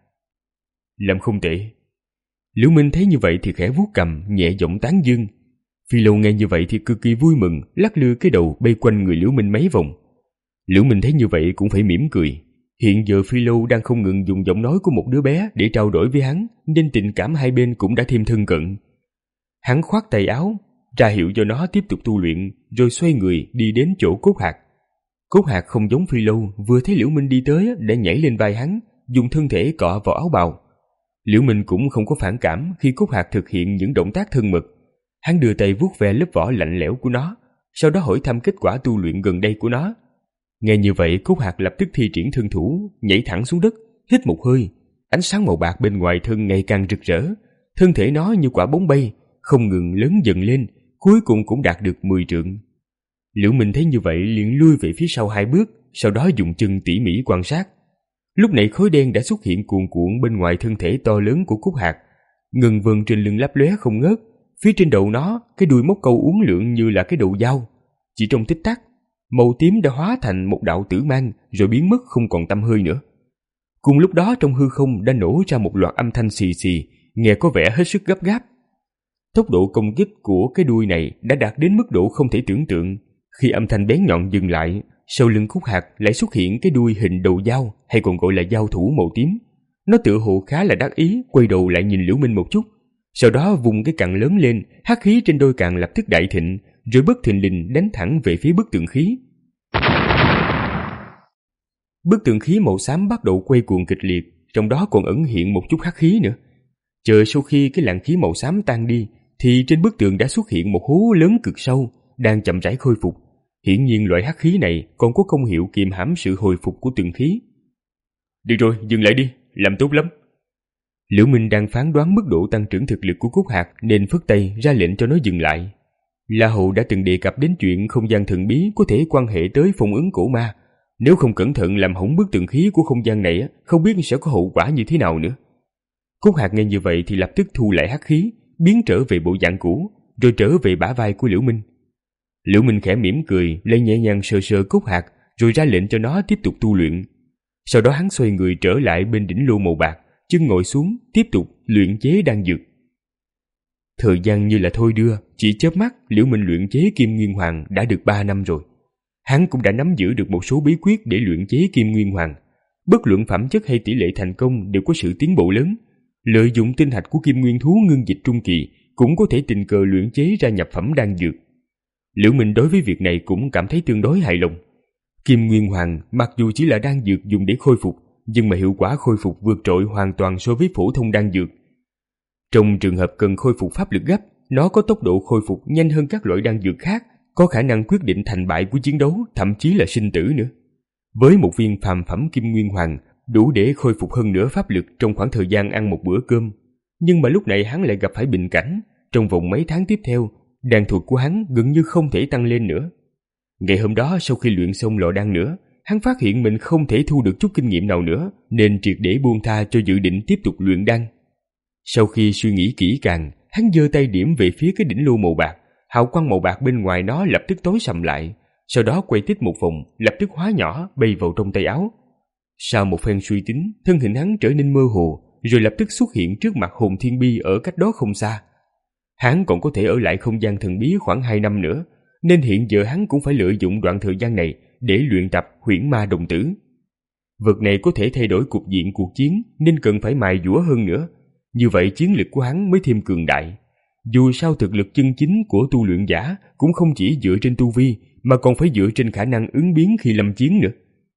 Làm không tệ. Liễu Minh thấy như vậy thì khẽ vuốt cằm, nhẹ giọng tán dương. Phi Lâu nghe như vậy thì cực kỳ vui mừng, lắc lư cái đầu bay quanh người Liễu Minh mấy vòng. Liễu Minh thấy như vậy cũng phải mỉm cười. Hiện giờ Phi Lâu đang không ngừng dùng giọng nói của một đứa bé để trao đổi với hắn, nên tình cảm hai bên cũng đã thêm thân cận. Hắn khoác tay áo, ra hiệu cho nó tiếp tục tu luyện, rồi xoay người đi đến chỗ Cốt Hạc. Cốt Hạc không giống Phi Lâu, vừa thấy Liễu Minh đi tới đã nhảy lên vai hắn, dùng thân thể cọ vào áo bào. Liễu Minh cũng không có phản cảm khi Cốt Hạc thực hiện những động tác thân mật. Hắn đưa tay vuốt ve lớp vỏ lạnh lẽo của nó, sau đó hỏi thăm kết quả tu luyện gần đây của nó. Nghe như vậy, Cốt Hạc lập tức thi triển thân thủ, nhảy thẳng xuống đất, hít một hơi. Ánh sáng màu bạc bên ngoài thân ngày càng rực rỡ, thân thể nó như quả bóng bay, không ngừng lớn dần lên, cuối cùng cũng đạt được mười trượng. Liễu Minh thấy như vậy liền lui về phía sau hai bước, sau đó dùng chân tỉ mỉ quan sát. Lúc này khói đen đã xuất hiện cuồn cuộn bên ngoài thân thể to lớn của Cốt Hạc, ngừng vần trên lưng lấp lóe không ngớt. Phía trên đầu nó, cái đuôi móc câu uốn lượn như là cái đầu dao. Chỉ trong tích tắc, màu tím đã hóa thành một đạo tử mang rồi biến mất không còn tăm hơi nữa. Cùng lúc đó trong hư không đã nổ ra một loạt âm thanh xì xì, nghe có vẻ hết sức gấp gáp. Tốc độ công kích của cái đuôi này đã đạt đến mức độ không thể tưởng tượng. Khi âm thanh bén nhọn dừng lại, sau lưng Cốt Hạc lại xuất hiện cái đuôi hình đầu dao, hay còn gọi là dao thủ màu tím. Nó tựa hồ khá là đắc ý, quay đầu lại nhìn Liễu Minh một chút, sau đó vùng cái cằm lớn lên, hắc khí trên đôi cằm lập tức đại thịnh, rồi bất thình lình đánh thẳng về phía bức tường khí. Bức tường khí màu xám bắt đầu quay cuồng kịch liệt, trong đó còn ẩn hiện một chút hắc khí nữa. Chờ sau khi cái làn khí màu xám tan đi, thì trên bức tường đã xuất hiện một hố lớn cực sâu, đang chậm rãi khôi phục. Hiển nhiên loại hắc khí này còn có công hiệu kiềm hãm sự hồi phục của tường khí. Được rồi, dừng lại đi, làm tốt lắm. Liễu Minh đang phán đoán mức độ tăng trưởng thực lực của Cốt Hạc nên phất tay ra lệnh cho nó dừng lại. La Hầu đã từng đề cập đến chuyện không gian thần bí có thể quan hệ tới phong ấn cổ ma. Nếu không cẩn thận làm hỏng bức tường khí của không gian này, không biết sẽ có hậu quả như thế nào nữa. Cốt Hạc nghe như vậy thì lập tức thu lại hắc khí, biến trở về bộ dạng cũ, rồi trở về bả vai của Liễu Minh. Liễu Minh khẽ mỉm cười, lấy nhẹ nhàng sờ sờ Cốt Hạc, rồi ra lệnh cho nó tiếp tục tu luyện. Sau đó hắn xoay người trở lại bên đỉnh lô màu bạc, chân ngồi xuống, tiếp tục luyện chế đan dược. Thời gian như là thôi đưa, chỉ chớp mắt, Liễu Minh luyện chế Kim Nguyên Hoàng đã được ba năm rồi. Hắn cũng đã nắm giữ được một số bí quyết để luyện chế Kim Nguyên Hoàng. Bất luận phẩm chất hay tỷ lệ thành công đều có sự tiến bộ lớn. Lợi dụng tinh hạch của Kim Nguyên thú ngưng dịch trung kỳ, cũng có thể tình cờ luyện chế ra nhập phẩm đan dược. Liễu Minh đối với việc này cũng cảm thấy tương đối hài lòng. Kim Nguyên Hoàng mặc dù chỉ là đan dược dùng để khôi phục, nhưng mà hiệu quả khôi phục vượt trội hoàn toàn so với phổ thông đan dược. Trong trường hợp cần khôi phục pháp lực gấp, nó có tốc độ khôi phục nhanh hơn các loại đan dược khác, có khả năng quyết định thành bại của chiến đấu, thậm chí là sinh tử nữa. Với một viên phàm phẩm Kim Nguyên Hoàng, đủ để khôi phục hơn nửa pháp lực trong khoảng thời gian ăn một bữa cơm. Nhưng mà lúc này hắn lại gặp phải bình cảnh, trong vòng mấy tháng tiếp theo, đan thuật của hắn gần như không thể tăng lên nữa. Ngày hôm đó sau khi luyện xong lò đan nữa, hắn phát hiện mình không thể thu được chút kinh nghiệm nào nữa, nên triệt để buông tha cho dự định tiếp tục luyện đan. Sau khi suy nghĩ kỹ càng, hắn giơ tay điểm về phía cái đỉnh lô màu bạc. Hào quang màu bạc bên ngoài nó lập tức tối sầm lại, sau đó quay tít một vòng, lập tức hóa nhỏ bay vào trong tay áo. Sau một phen suy tính, thân hình hắn trở nên mơ hồ, rồi lập tức xuất hiện trước mặt Hồn Thiên Bi ở cách đó không xa. Hắn còn có thể ở lại không gian thần bí khoảng hai năm nữa, nên hiện giờ hắn cũng phải lợi dụng đoạn thời gian này để luyện tập Huyễn Ma Đồng Tử. Vật này có thể thay đổi cục diện cuộc chiến, nên cần phải mài dũa hơn nữa. Như vậy chiến lực của hắn mới thêm cường đại. Dù sao thực lực chân chính của tu luyện giả cũng không chỉ dựa trên tu vi, mà còn phải dựa trên khả năng ứng biến khi lâm chiến nữa.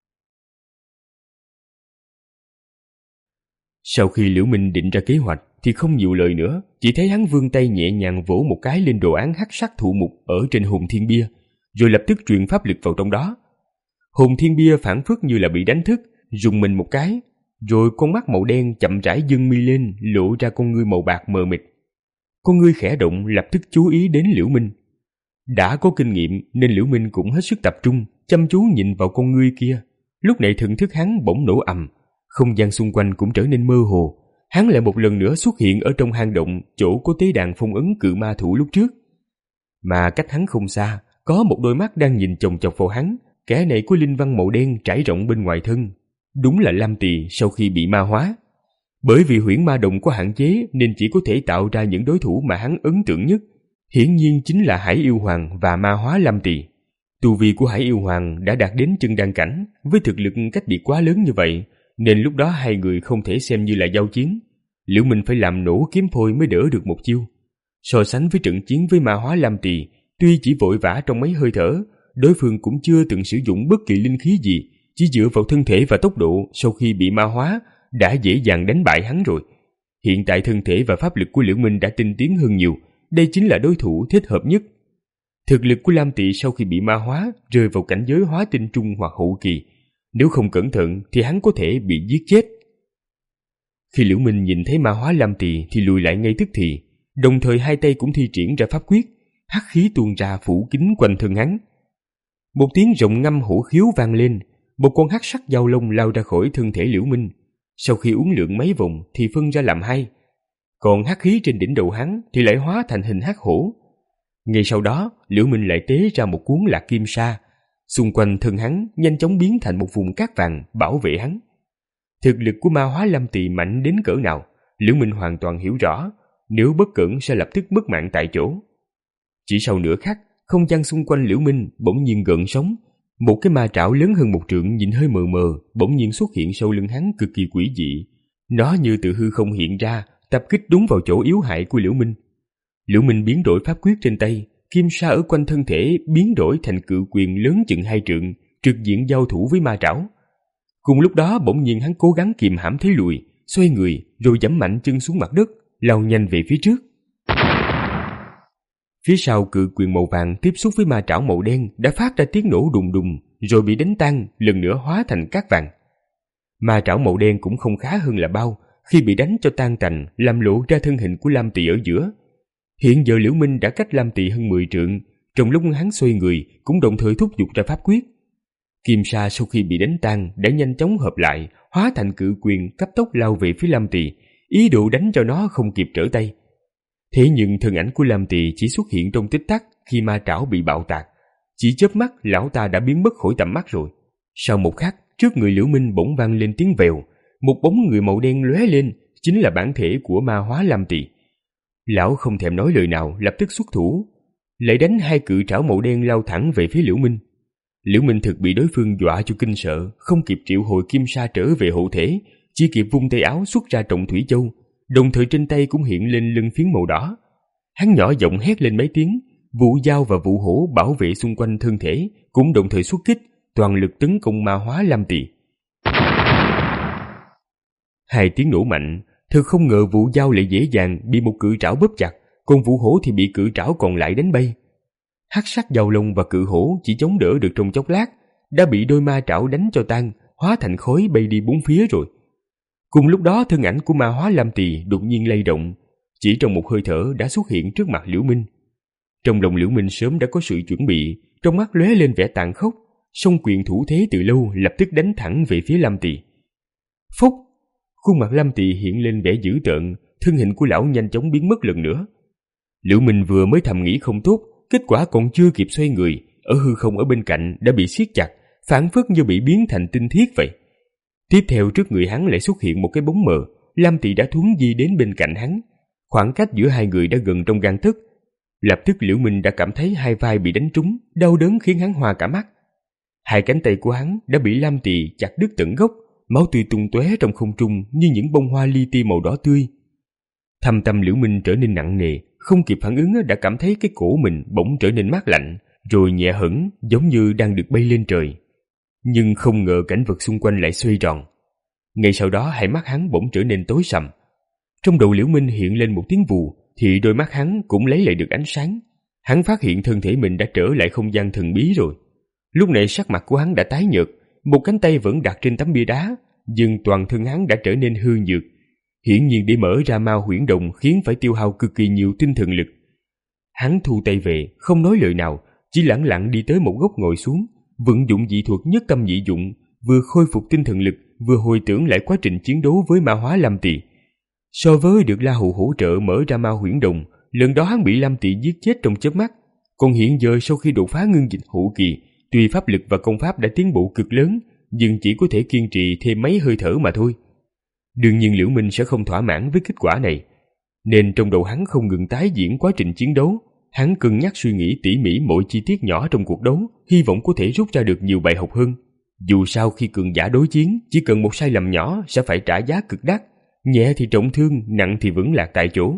Sau khi Liễu Minh định ra kế hoạch thì không nhiều lời nữa, chỉ thấy hắn vươn tay nhẹ nhàng vỗ một cái lên đồ án hắc sắc thụ mục ở trên Hồn Thiên Bia, rồi lập tức truyền pháp lực vào trong đó. Hồn Thiên Bia phảng phất như là bị đánh thức, rùng mình một cái, rồi con mắt màu đen chậm rãi dâng mi lên, lộ ra con ngươi màu bạc mờ mịt. Con ngươi khẽ động lập tức chú ý đến Liễu Minh. Đã có kinh nghiệm nên Liễu Minh cũng hết sức tập trung, chăm chú nhìn vào con ngươi kia. Lúc này thần thức hắn bỗng nổ ầm, không gian xung quanh cũng trở nên mơ hồ. Hắn lại một lần nữa xuất hiện ở trong hang động chỗ có tế đàn phong ấn cự ma thủ lúc trước. Mà cách hắn không xa, có một đôi mắt đang nhìn chòng chọc vào hắn, kẻ này có linh văn màu đen trải rộng bên ngoài thân. Đúng là Lam Tỳ sau khi bị ma hóa. Bởi vì Huyễn Ma Động có hạn chế nên chỉ có thể tạo ra những đối thủ mà hắn ấn tượng nhất. Hiển nhiên chính là Hải Yêu Hoàng và ma hóa Lam Tỳ. Tu vi của Hải Yêu Hoàng đã đạt đến chân đan cảnh, với thực lực cách biệt quá lớn như vậy, nên lúc đó hai người không thể xem như là giao chiến. Liễu Minh phải làm nổ kiếm phôi mới đỡ được một chiêu. So sánh với trận chiến với ma hóa Lam Tỳ, tuy chỉ vội vã trong mấy hơi thở, đối phương cũng chưa từng sử dụng bất kỳ linh khí gì, chỉ dựa vào thân thể và tốc độ sau khi bị ma hóa đã dễ dàng đánh bại hắn rồi. Hiện tại thân thể và pháp lực của Liễu Minh đã tinh tiến hơn nhiều, đây chính là đối thủ thích hợp nhất. Thực lực của Lam Tỳ sau khi bị ma hóa rơi vào cảnh giới hóa tinh trung hoặc hậu kỳ, nếu không cẩn thận thì hắn có thể bị giết chết. Khi Liễu Minh nhìn thấy ma hóa Lam Tỳ thì lùi lại ngay tức thì, đồng thời hai tay cũng thi triển ra pháp quyết, hắc khí tuôn ra phủ kín quanh thân hắn. Một tiếng rồng ngâm hổ khiếu vang lên, một con hắc sắc dao lông lao ra khỏi thân thể Liễu Minh. Sau khi uốn lượn mấy vòng thì phân ra làm hai, còn hắc khí trên đỉnh đầu hắn thì lại hóa thành hình hắc hổ. Ngay sau đó, Liễu Minh lại tế ra một cuốn lạc kim sa, xung quanh thân hắn nhanh chóng biến thành một vùng cát vàng bảo vệ hắn. Thực lực của ma hóa Lam Tỳ mạnh đến cỡ nào, Liễu Minh hoàn toàn hiểu rõ, nếu bất cẩn sẽ lập tức mất mạng tại chỗ. Chỉ sau nửa khắc, không gian xung quanh Liễu Minh bỗng nhiên gợn sóng, một cái ma trảo lớn hơn một trượng nhìn hơi mờ mờ bỗng nhiên xuất hiện sau lưng hắn cực kỳ quỷ dị. Nó như từ hư không hiện ra, tập kích đúng vào chỗ yếu hại của Liễu Minh. Liễu Minh biến đổi pháp quyết trên tay, kim sa ở quanh thân thể biến đổi thành cự quyền lớn chừng hai trượng, trực diện giao thủ với ma trảo. Cùng lúc đó bỗng nhiên hắn cố gắng kìm hãm thế lùi, xoay người rồi giẫm mạnh chân xuống mặt đất, lao nhanh về phía trước. Phía sau cự quyền màu vàng tiếp xúc với ma trảo màu đen đã phát ra tiếng nổ đùng đùng, rồi bị đánh tan, lần nữa hóa thành cát vàng. Ma trảo màu đen cũng không khá hơn là bao, khi bị đánh cho tan tành, làm lộ ra thân hình của Lam Tỳ ở giữa. Hiện giờ Liễu Minh đã cách Lam Tỳ hơn mười trượng, trong lúc hắn xoay người cũng đồng thời thúc giục ra pháp quyết. Kim sa sau khi bị đánh tan đã nhanh chóng hợp lại, hóa thành cự quyền cấp tốc lao về phía Lam Tỳ, ý đồ đánh cho nó không kịp trở tay. Thế nhưng thân ảnh của Lam Tỳ chỉ xuất hiện trong tích tắc khi ma trảo bị bạo tạc, chỉ chớp mắt lão ta đã biến mất khỏi tầm mắt rồi. Sau một khắc, trước người Liễu Minh bỗng vang lên tiếng vèo, một bóng người màu đen lóe lên, chính là bản thể của ma hóa Lam Tỳ. Lão không thèm nói lời nào, lập tức xuất thủ, lại đánh hai cự trảo màu đen lao thẳng về phía Liễu Minh. Liễu Minh thực bị đối phương dọa cho kinh sợ, không kịp triệu hồi kim sa trở về hộ thể, chỉ kịp vung tay áo xuất ra trọng thủy châu, đồng thời trên tay cũng hiện lên lưng phiến màu đỏ. Hắn nhỏ giọng hét lên mấy tiếng, vụ dao và vụ hổ bảo vệ xung quanh thân thể cũng đồng thời xuất kích, toàn lực tấn công ma hóa Lam Tỳ. Hai tiếng nổ mạnh, thật không ngờ vụ dao lại dễ dàng bị một cự trảo bóp chặt, còn vụ hổ thì bị cự trảo còn lại đánh bay. Hắc sắc dao lông và cự hổ chỉ chống đỡ được trong chốc lát, đã bị đôi ma trảo đánh cho tan, hóa thành khói bay đi bốn phía rồi. Cùng lúc đó thân ảnh của ma hóa Lam Tỳ đột nhiên lay động, chỉ trong một hơi thở đã xuất hiện trước mặt Liễu Minh. Trong lòng Liễu Minh sớm đã có sự chuẩn bị, trong mắt lóe lên vẻ tàn khốc, song quyền thủ thế từ lâu lập tức đánh thẳng về phía Lam Tỳ. Phốc! Khuôn mặt Lam Tỳ hiện lên vẻ dữ tợn, thân hình của lão nhanh chóng biến mất lần nữa. Liễu Minh vừa mới thầm nghĩ không tốt, kết quả còn chưa kịp xoay người, ở hư không ở bên cạnh đã bị siết chặt, phảng phất như bị biến thành tinh thiết vậy. Tiếp theo trước người hắn lại xuất hiện một cái bóng mờ, Lam Tỳ đã thuấn di đến bên cạnh hắn. Khoảng cách giữa hai người đã gần trong gang tấc. Lập tức Liễu Minh đã cảm thấy hai vai bị đánh trúng, đau đớn khiến hắn hoa cả mắt. Hai cánh tay của hắn đã bị Lam Tỳ chặt đứt tận gốc, máu tươi tung tóe trong không trung như những bông hoa li ti màu đỏ tươi. Thâm tâm Liễu Minh trở nên nặng nề, không kịp phản ứng đã cảm thấy cái cổ mình bỗng trở nên mát lạnh, rồi nhẹ hẳn giống như đang được bay lên trời. Nhưng không ngờ cảnh vật xung quanh lại xoay tròn. Ngay sau đó hai mắt hắn bỗng trở nên tối sầm. Trong đầu Liễu Minh hiện lên một tiếng vù, thì đôi mắt hắn cũng lấy lại được ánh sáng. Hắn phát hiện thân thể mình đã trở lại không gian thần bí rồi. Lúc này sắc mặt của hắn đã tái nhợt, một cánh tay vẫn đặt trên tấm bia đá, nhưng toàn thân hắn đã trở nên hư nhược. Hiển nhiên để mở ra ma huyễn đồng khiến phải tiêu hao cực kỳ nhiều tinh thần lực. Hắn thu tay về, không nói lời nào, chỉ lẳng lặng đi tới một góc ngồi xuống, vận dụng dị thuật nhất tâm nhị dụng, vừa khôi phục tinh thần lực, vừa hồi tưởng lại quá trình chiến đấu với ma hóa Lam Tỳ. So với được La Hầu hỗ trợ mở ra ma huyễn đồng, lần đó hắn bị Lam Tỳ giết chết trong chớp mắt. Còn hiện giờ sau khi đột phá ngưng dịch hậu kỳ, tuy pháp lực và công pháp đã tiến bộ cực lớn, nhưng chỉ có thể kiên trì thêm mấy hơi thở mà thôi. Đương nhiên Liễu Minh sẽ không thỏa mãn với kết quả này, nên trong đầu hắn không ngừng tái diễn quá trình chiến đấu. Hắn cân nhắc suy nghĩ tỉ mỉ mỗi chi tiết nhỏ trong cuộc đấu, hy vọng có thể rút ra được nhiều bài học hơn. Dù sao khi cường giả đối chiến, chỉ cần một sai lầm nhỏ sẽ phải trả giá cực đắt, nhẹ thì trọng thương, nặng thì vững lạc tại chỗ.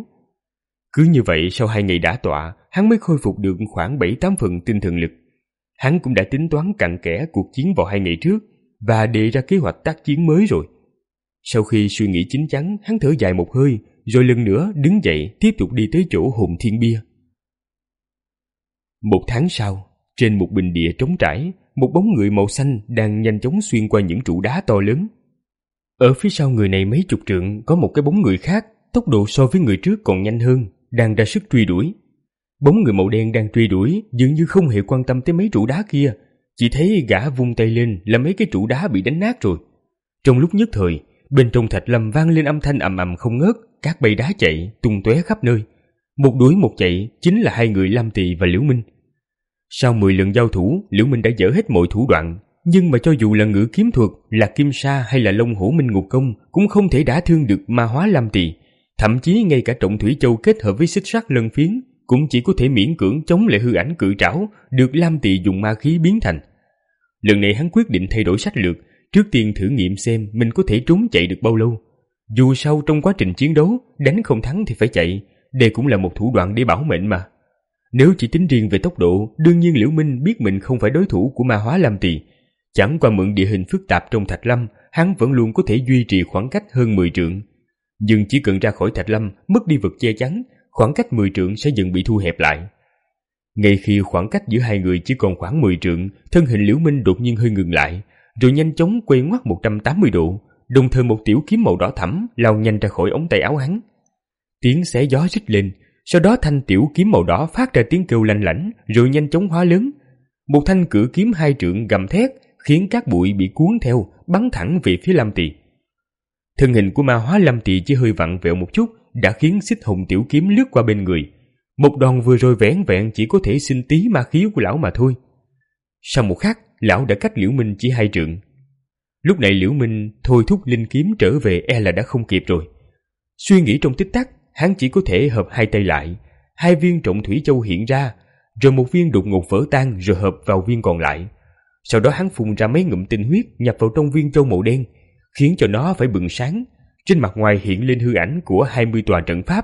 Cứ như vậy sau hai ngày đả tọa, hắn mới khôi phục được khoảng bảy tám phần tinh thần lực. Hắn cũng đã tính toán cặn kẽ cuộc chiến vào hai ngày trước và đề ra kế hoạch tác chiến mới rồi. Sau khi suy nghĩ chín chắn, hắn thở dài một hơi, rồi lần nữa đứng dậy tiếp tục đi tới chỗ hồn thiên bia. Một tháng sau, trên một bình địa trống trải, một bóng người màu xanh đang nhanh chóng xuyên qua những trụ đá to lớn. Ở phía sau người này mấy chục trượng có một cái bóng người khác, tốc độ so với người trước còn nhanh hơn, đang ra sức truy đuổi. Bóng người màu đen đang truy đuổi dường như không hề quan tâm tới mấy trụ đá kia, chỉ thấy gã vung tay lên là mấy cái trụ đá bị đánh nát rồi. Trong lúc nhất thời, bên trong thạch lâm vang lên âm thanh ầm ầm không ngớt, các bầy đá chạy tung tóe khắp nơi. Một đuổi một chạy chính là hai người Lam Tỳ và Liễu Minh. Sau mười lần giao thủ, Liễu Minh đã dở hết mọi thủ đoạn, nhưng mà cho dù là ngự kiếm thuật, là kim sa hay là long hổ minh ngục công cũng không thể đả thương được ma hóa Lam Tỳ. Thậm chí ngay cả trọng thủy châu kết hợp với xích sắt lân phiến cũng chỉ có thể miễn cưỡng chống lại hư ảnh cự trảo được Lam Tỳ dùng ma khí biến thành. Lần này hắn quyết định thay đổi sách lược, trước tiên thử nghiệm xem mình có thể trốn chạy được bao lâu. Dù sao trong quá trình chiến đấu, đánh không thắng thì phải chạy, đây cũng là một thủ đoạn để bảo mệnh mà. Nếu chỉ tính riêng về tốc độ, đương nhiên Liễu Minh biết mình không phải đối thủ của ma hóa Lam Tỳ. Chẳng qua mượn địa hình phức tạp trong thạch lâm, hắn vẫn luôn có thể duy trì khoảng cách hơn mười trượng. Nhưng chỉ cần ra khỏi thạch lâm, mất đi vật che chắn, khoảng cách mười trượng sẽ dần bị thu hẹp lại. Ngay khi khoảng cách giữa hai người chỉ còn khoảng mười trượng, thân hình Liễu Minh đột nhiên hơi ngừng lại, rồi nhanh chóng quay ngoắt một trăm tám mươi độ, đồng thời một tiểu kiếm màu đỏ thẫm lao nhanh ra khỏi ống tay áo hắn. Tiếng xé gió rít lên, sau đó thanh tiểu kiếm màu đỏ phát ra tiếng kêu lanh lảnh, rồi nhanh chóng hóa lớn. Một thanh cự kiếm hai trượng gầm thét, khiến các bụi bị cuốn theo, bắn thẳng về phía Lam Tỳ. Thân hình của ma hóa Lam Tỳ chỉ hơi vặn vẹo một chút, đã khiến xích hồng tiểu kiếm lướt qua bên người. Một đòn vừa rồi vẻn vẹn chỉ có thể sinh tí ma khí của lão mà thôi. Sau một khắc, lão đã cách Liễu Minh chỉ hai trượng. Lúc này Liễu Minh thôi thúc linh kiếm trở về e là đã không kịp rồi. Suy nghĩ trong tích tắc, hắn chỉ có thể hợp hai tay lại, hai viên trọng thủy châu hiện ra, rồi một viên đột ngột vỡ tan rồi hợp vào viên còn lại. Sau đó hắn phun ra mấy ngụm tinh huyết nhập vào trong viên châu màu đen, khiến cho nó phải bừng sáng. Trên mặt ngoài hiện lên hư ảnh của hai mươi tòa trận pháp.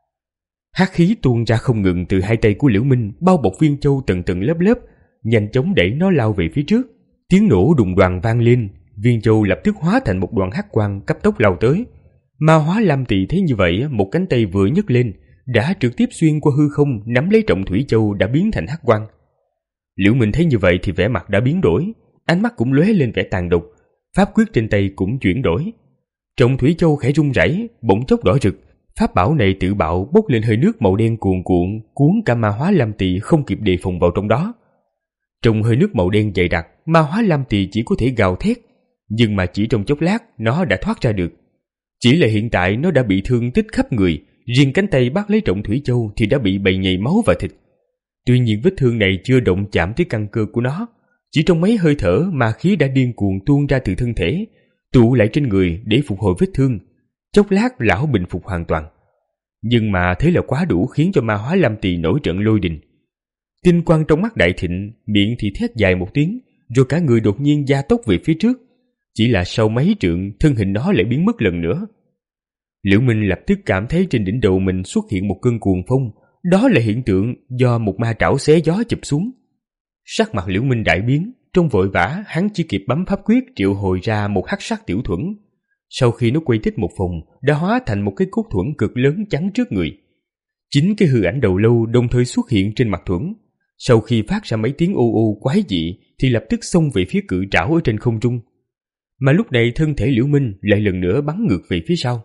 Hắc khí tuôn ra không ngừng từ hai tay của Liễu Minh, bao bọc viên châu tầng tầng lớp lớp, nhanh chóng đẩy nó lao về phía trước. Tiếng nổ đùng đoàng vang lên, viên châu lập tức hóa thành một đoàn hắc quang cấp tốc lao tới. Ma hóa Lam Tỳ thấy như vậy, một cánh tay vừa nhấc lên, đã trực tiếp xuyên qua hư không nắm lấy trọng thủy châu đã biến thành hắc quang. Liễu Minh thấy như vậy thì vẻ mặt đã biến đổi, ánh mắt cũng lóe lên vẻ tàn độc, pháp quyết trên tay cũng chuyển đổi. Trọng thủy châu khẽ rung rẩy, bỗng chốc đỏ rực, pháp bảo này tự bạo bốc lên hơi nước màu đen cuồn cuộn, cuốn cả ma hóa Lam Tỳ không kịp đề phòng vào trong đó. Trong hơi nước màu đen dày đặc, ma hóa Lam Tỳ chỉ có thể gào thét, nhưng mà chỉ trong chốc lát nó đã thoát ra được. Chỉ là hiện tại nó đã bị thương tích khắp người, riêng cánh tay bắt lấy Trọng Thủy Châu thì đã bị bầy nhầy máu và thịt. Tuy nhiên vết thương này chưa động chạm tới căn cơ của nó, chỉ trong mấy hơi thở ma khí đã điên cuồng tuôn ra từ thân thể, tụ lại trên người để phục hồi vết thương. Chốc lát lão bình phục hoàn toàn. Nhưng mà thế là quá đủ khiến cho Ma Hóa Lam Tỳ nổi trận lôi đình. Tinh quang trong mắt đại thịnh, miệng thì thét dài một tiếng, rồi cả người đột nhiên gia tốc về phía trước. Chỉ là sau mấy trượng, thân hình nó lại biến mất lần nữa. Liễu Minh lập tức cảm thấy trên đỉnh đầu mình xuất hiện một cơn cuồng phong, đó là hiện tượng do một ma trảo xé gió chụp xuống. Sắc mặt Liễu Minh đại biến, trong vội vã hắn chỉ kịp bấm pháp quyết triệu hồi ra một hắc sắc tiểu thuẫn. Sau khi nó quay tích một vòng, đã hóa thành một cái cốt thuẫn cực lớn chắn trước người. Chính cái hư ảnh đầu lâu đồng thời xuất hiện trên mặt thuẫn. Sau khi phát ra mấy tiếng ô ô quái dị thì lập tức xông về phía cự trảo ở trên không trung. Mà lúc này thân thể Liễu Minh lại lần nữa bắn ngược về phía sau.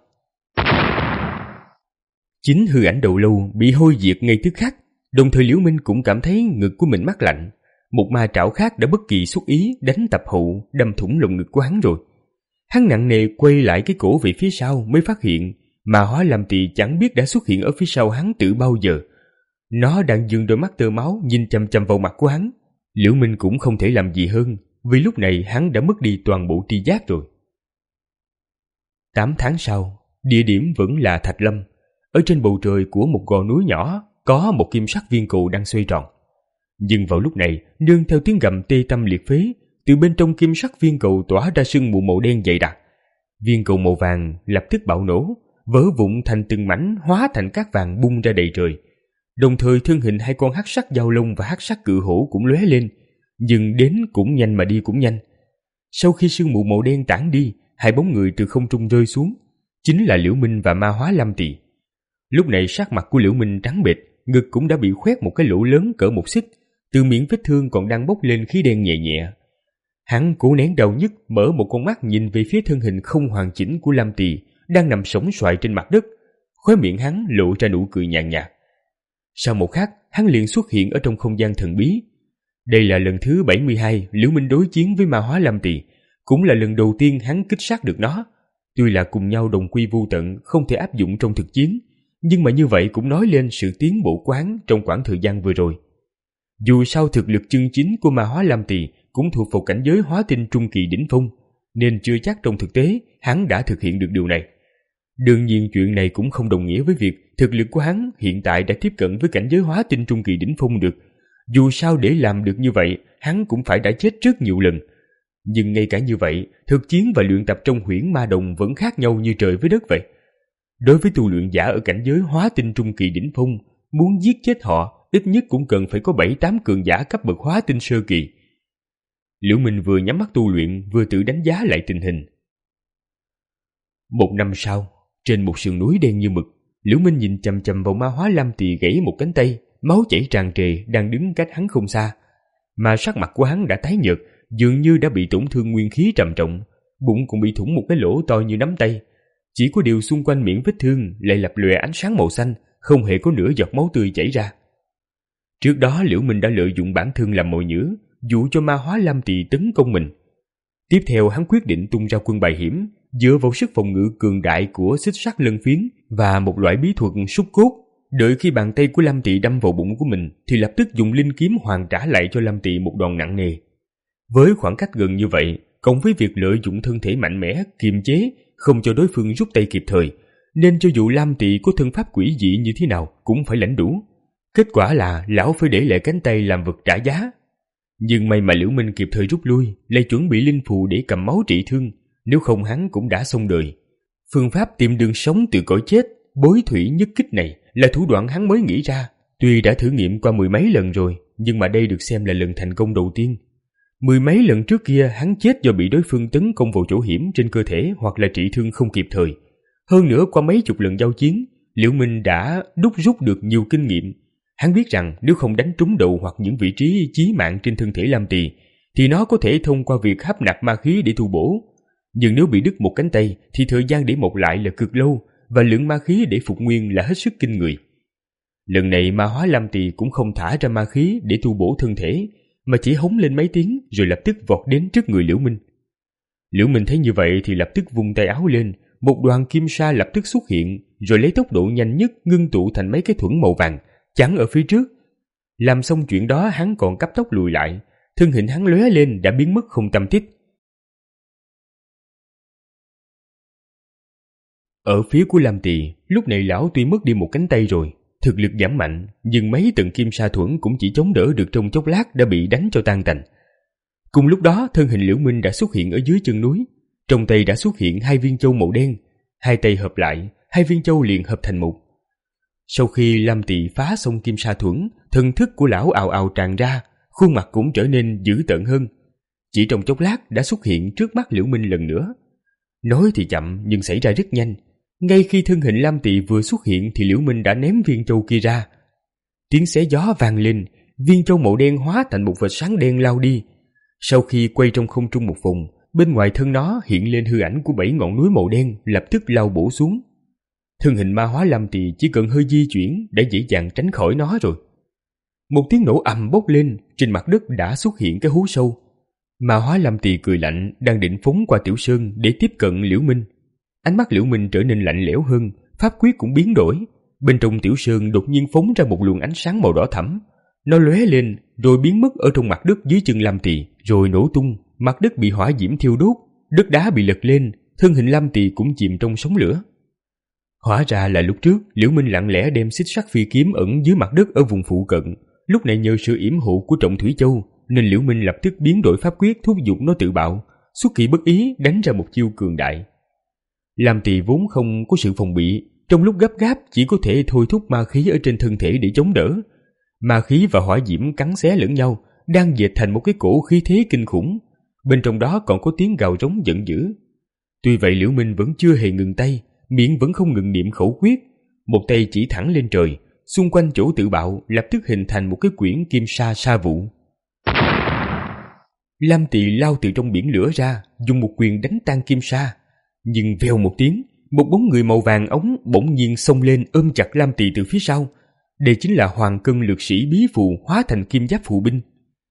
Chính hư ảnh đầu lâu bị hôi diệt ngay tức khắc, đồng thời Liễu Minh cũng cảm thấy ngực của mình mát lạnh. Một ma trảo khác đã bất kỳ xuất ý đánh tập hậu, đâm thủng lồng ngực của hắn rồi. Hắn nặng nề quay lại cái cổ về phía sau mới phát hiện Ma Hóa Lam Tỳ chẳng biết đã xuất hiện ở phía sau hắn từ bao giờ. Nó đang dừng đôi mắt tơ máu nhìn chằm chằm vào mặt của hắn. Liễu Minh cũng không thể làm gì hơn, vì lúc này hắn đã mất đi toàn bộ tri giác rồi. Tám tháng sau, địa điểm vẫn là Thạch Lâm. Ở trên bầu trời của một gò núi nhỏ có một kim sắc viên cầu đang xoay tròn. Nhưng vào lúc này, nương theo tiếng gầm tê tâm liệt phế, từ bên trong kim sắc viên cầu tỏa ra sương mù màu đen dày đặc. Viên cầu màu vàng lập tức bạo nổ, vỡ vụn thành từng mảnh, hóa thành cát vàng bung ra đầy trời. Đồng thời thân hình hai con hắc sắc dao lông và hắc sắc cự hổ cũng lóe lên, nhưng đến cũng nhanh mà đi cũng nhanh. Sau khi sương mù màu đen tản đi, hai bóng người từ không trung rơi xuống, chính là Liễu Minh và Ma Hóa Lam Tỳ. Lúc này sắc mặt của Liễu Minh trắng bệch, ngực cũng đã bị khoét một cái lỗ lớn cỡ một xích, từ miệng vết thương còn đang bốc lên khí đen nhẹ nhẹ. Hắn cố nén đau nhức, mở một con mắt nhìn về phía thân hình không hoàn chỉnh của Lam Tỳ đang nằm sóng xoài trên mặt đất, khóe miệng hắn lộ ra nụ cười nhàn nhạt. Sau một khắc, hắn liền xuất hiện ở trong không gian thần bí. Đây là lần thứ bảy mươi hai Liễu Minh đối chiến với Ma Hóa Lam Tỳ, cũng là lần đầu tiên hắn kích sát được nó. Tuy là cùng nhau đồng quy vu tận, không thể áp dụng trong thực chiến, nhưng mà như vậy cũng nói lên sự tiến bộ quán trong khoảng thời gian vừa rồi. Dù sao thực lực chân chính của Ma Hóa Lam Tỳ cũng thuộc vào cảnh giới hóa tinh trung kỳ đỉnh phong, nên chưa chắc trong thực tế hắn đã thực hiện được điều này. Đương nhiên chuyện này cũng không đồng nghĩa với việc thực lực của hắn hiện tại đã tiếp cận với cảnh giới hóa tinh trung kỳ đỉnh phong được. Dù sao để làm được như vậy, hắn cũng phải đã chết rất nhiều lần. Nhưng ngay cả như vậy, thực chiến và luyện tập trong huyễn ma đồng vẫn khác nhau như trời với đất vậy. Đối với tu luyện giả ở cảnh giới hóa tinh trung kỳ đỉnh phong, muốn giết chết họ, ít nhất cũng cần phải có bảy tám cường giả cấp bậc hóa tinh sơ kỳ. Liễu Minh vừa nhắm mắt tu luyện, vừa tự đánh giá lại tình hình. Một năm sau, trên một sườn núi đen như mực, Liễu Minh nhìn chằm chằm vào Ma Hóa Lam Tỳ gãy một cánh tay, máu chảy tràn trề đang đứng cách hắn không xa. Mà sắc mặt của hắn đã tái nhợt, dường như đã bị tổn thương nguyên khí trầm trọng, bụng cũng bị thủng một cái lỗ to như nắm tay. Chỉ có điều xung quanh miệng vết thương lại lập lòe ánh sáng màu xanh, không hề có nửa giọt máu tươi chảy ra. Trước đó Liễu Minh đã lợi dụng bản thân làm mồi nhử, dụ cho Ma Hóa Lam Tỳ tấn công mình. Tiếp theo hắn quyết định tung ra quân bài hiểm, dựa vào sức phòng ngự cường đại của xích sắt lân phiến và một loại bí thuật xúc cốt. Đợi khi bàn tay của Lam Tỳ đâm vào bụng của mình thì lập tức dùng linh kiếm hoàn trả lại cho Lam Tỳ một đòn nặng nề. Với khoảng cách gần như vậy, cộng với việc lợi dụng thân thể mạnh mẽ kiềm chế, không cho đối phương rút tay kịp thời, nên cho dù Lam Tỳ có thân pháp quỷ dị như thế nào cũng phải lãnh đủ. Kết quả là lão phải để lại cánh tay làm vật trả giá. Nhưng may mà Liễu Minh kịp thời rút lui, lại chuẩn bị linh phù để cầm máu trị thương, nếu không hắn cũng đã xong đời. Phương pháp tìm đường sống từ cõi chết, bối thủy nhất kích này là thủ đoạn hắn mới nghĩ ra. Tuy đã thử nghiệm qua mười mấy lần rồi, nhưng mà đây được xem là lần thành công đầu tiên. Mười mấy lần trước kia hắn chết do bị đối phương tấn công vào chỗ hiểm trên cơ thể hoặc là trị thương không kịp thời. Hơn nữa qua mấy chục lần giao chiến, Liễu Minh đã đúc rút được nhiều kinh nghiệm. Hắn biết rằng nếu không đánh trúng đầu hoặc những vị trí chí mạng trên thân thể Lam Tỳ, thì nó có thể thông qua việc hấp nạp ma khí để tu bổ. Nhưng nếu bị đứt một cánh tay thì thời gian để mọc lại là cực lâu, và lượng ma khí để phục nguyên là hết sức kinh người. Lần này Ma Hóa Lam Tỳ cũng không thả ra ma khí để tu bổ thân thể, mà chỉ hống lên mấy tiếng rồi lập tức vọt đến trước người Liễu Minh. Liễu Minh thấy như vậy thì lập tức vung tay áo lên, một đoàn kim sa lập tức xuất hiện, rồi lấy tốc độ nhanh nhất ngưng tụ thành mấy cái thuẫn màu vàng chắn ở phía trước. Làm xong chuyện đó, hắn còn cấp tốc lùi lại, thân hình hắn lóe lên đã biến mất không tăm tích. Ở phía của Lam Tỳ, lúc này lão tuy mất đi một cánh tay rồi, thực lực giảm mạnh, nhưng mấy tầng kim sa thuẫn cũng chỉ chống đỡ được trong chốc lát đã bị đánh cho tan tành. Cùng lúc đó, thân hình Liễu Minh đã xuất hiện ở dưới chân núi, trong tay đã xuất hiện hai viên châu màu đen, hai tay hợp lại, hai viên châu liền hợp thành một. Sau khi Lam Tỳ phá xong kim sa thuẫn, thần thức của lão ào ào tràn ra, khuôn mặt cũng trở nên dữ tợn hơn. Chỉ trong chốc lát đã xuất hiện trước mắt Liễu Minh lần nữa. Nói thì chậm nhưng xảy ra rất nhanh. Ngay khi thân hình Lam Tỳ vừa xuất hiện thì Liễu Minh đã ném viên châu kia ra. Tiếng xé gió vang lên, viên châu màu đen hóa thành một vệt sáng đen lao đi. Sau khi quay trong không trung một vòng, bên ngoài thân nó hiện lên hư ảnh của bảy ngọn núi màu đen lập tức lao bổ xuống. Thân hình ma hóa Lam Tỳ chỉ cần hơi di chuyển đã dễ dàng tránh khỏi nó rồi. Một tiếng nổ ầm bốc lên, trên mặt đất đã xuất hiện cái hố sâu. Ma hóa Lam Tỳ cười lạnh, đang định phóng qua Tiểu Sơn để tiếp cận Liễu Minh. Ánh mắt Liễu Minh trở nên lạnh lẽo hơn, pháp quyết cũng biến đổi. Bên trong Tiểu Sơn đột nhiên phóng ra một luồng ánh sáng màu đỏ thẫm. Nó lóe lên rồi biến mất ở trong mặt đất dưới chân Lam Tỳ, rồi nổ tung. Mặt đất bị hỏa diễm thiêu đốt, đất đá bị lật lên, thân hình Lam Tỳ cũng chìm trong sóng lửa. Hóa ra là lúc trước Liễu Minh lặng lẽ đem xích sắt phi kiếm ẩn dưới mặt đất ở vùng phụ cận. Lúc này nhờ sự yểm hộ của Trọng Thủy Châu nên Liễu Minh lập tức biến đổi pháp quyết thúc giục nó tự bạo, xuất kỳ bất ý đánh ra một chiêu cường đại. Lam Tỳ vốn không có sự phòng bị, trong lúc gấp gáp chỉ có thể thôi thúc ma khí ở trên thân thể để chống đỡ. Ma khí và hỏa diễm cắn xé lẫn nhau, đang dệt thành một cái cổ khí thế kinh khủng. Bên trong đó còn có tiếng gào rống giận dữ. Tuy vậy Liễu Minh vẫn chưa hề ngừng tay, miệng vẫn không ngừng niệm khẩu quyết, một tay chỉ thẳng lên trời, xung quanh chỗ tự bạo lập tức hình thành một cái quyển kim sa sa vụ. Lam Tỳ lao từ trong biển lửa ra, dùng một quyền đánh tan kim sa, nhưng vèo một tiếng, một bóng người màu vàng ống bỗng nhiên xông lên ôm chặt Lam Tỳ từ phía sau. Đây chính là Hoàng Cân Lược Sĩ Bí Phù hóa thành kim giáp phù binh.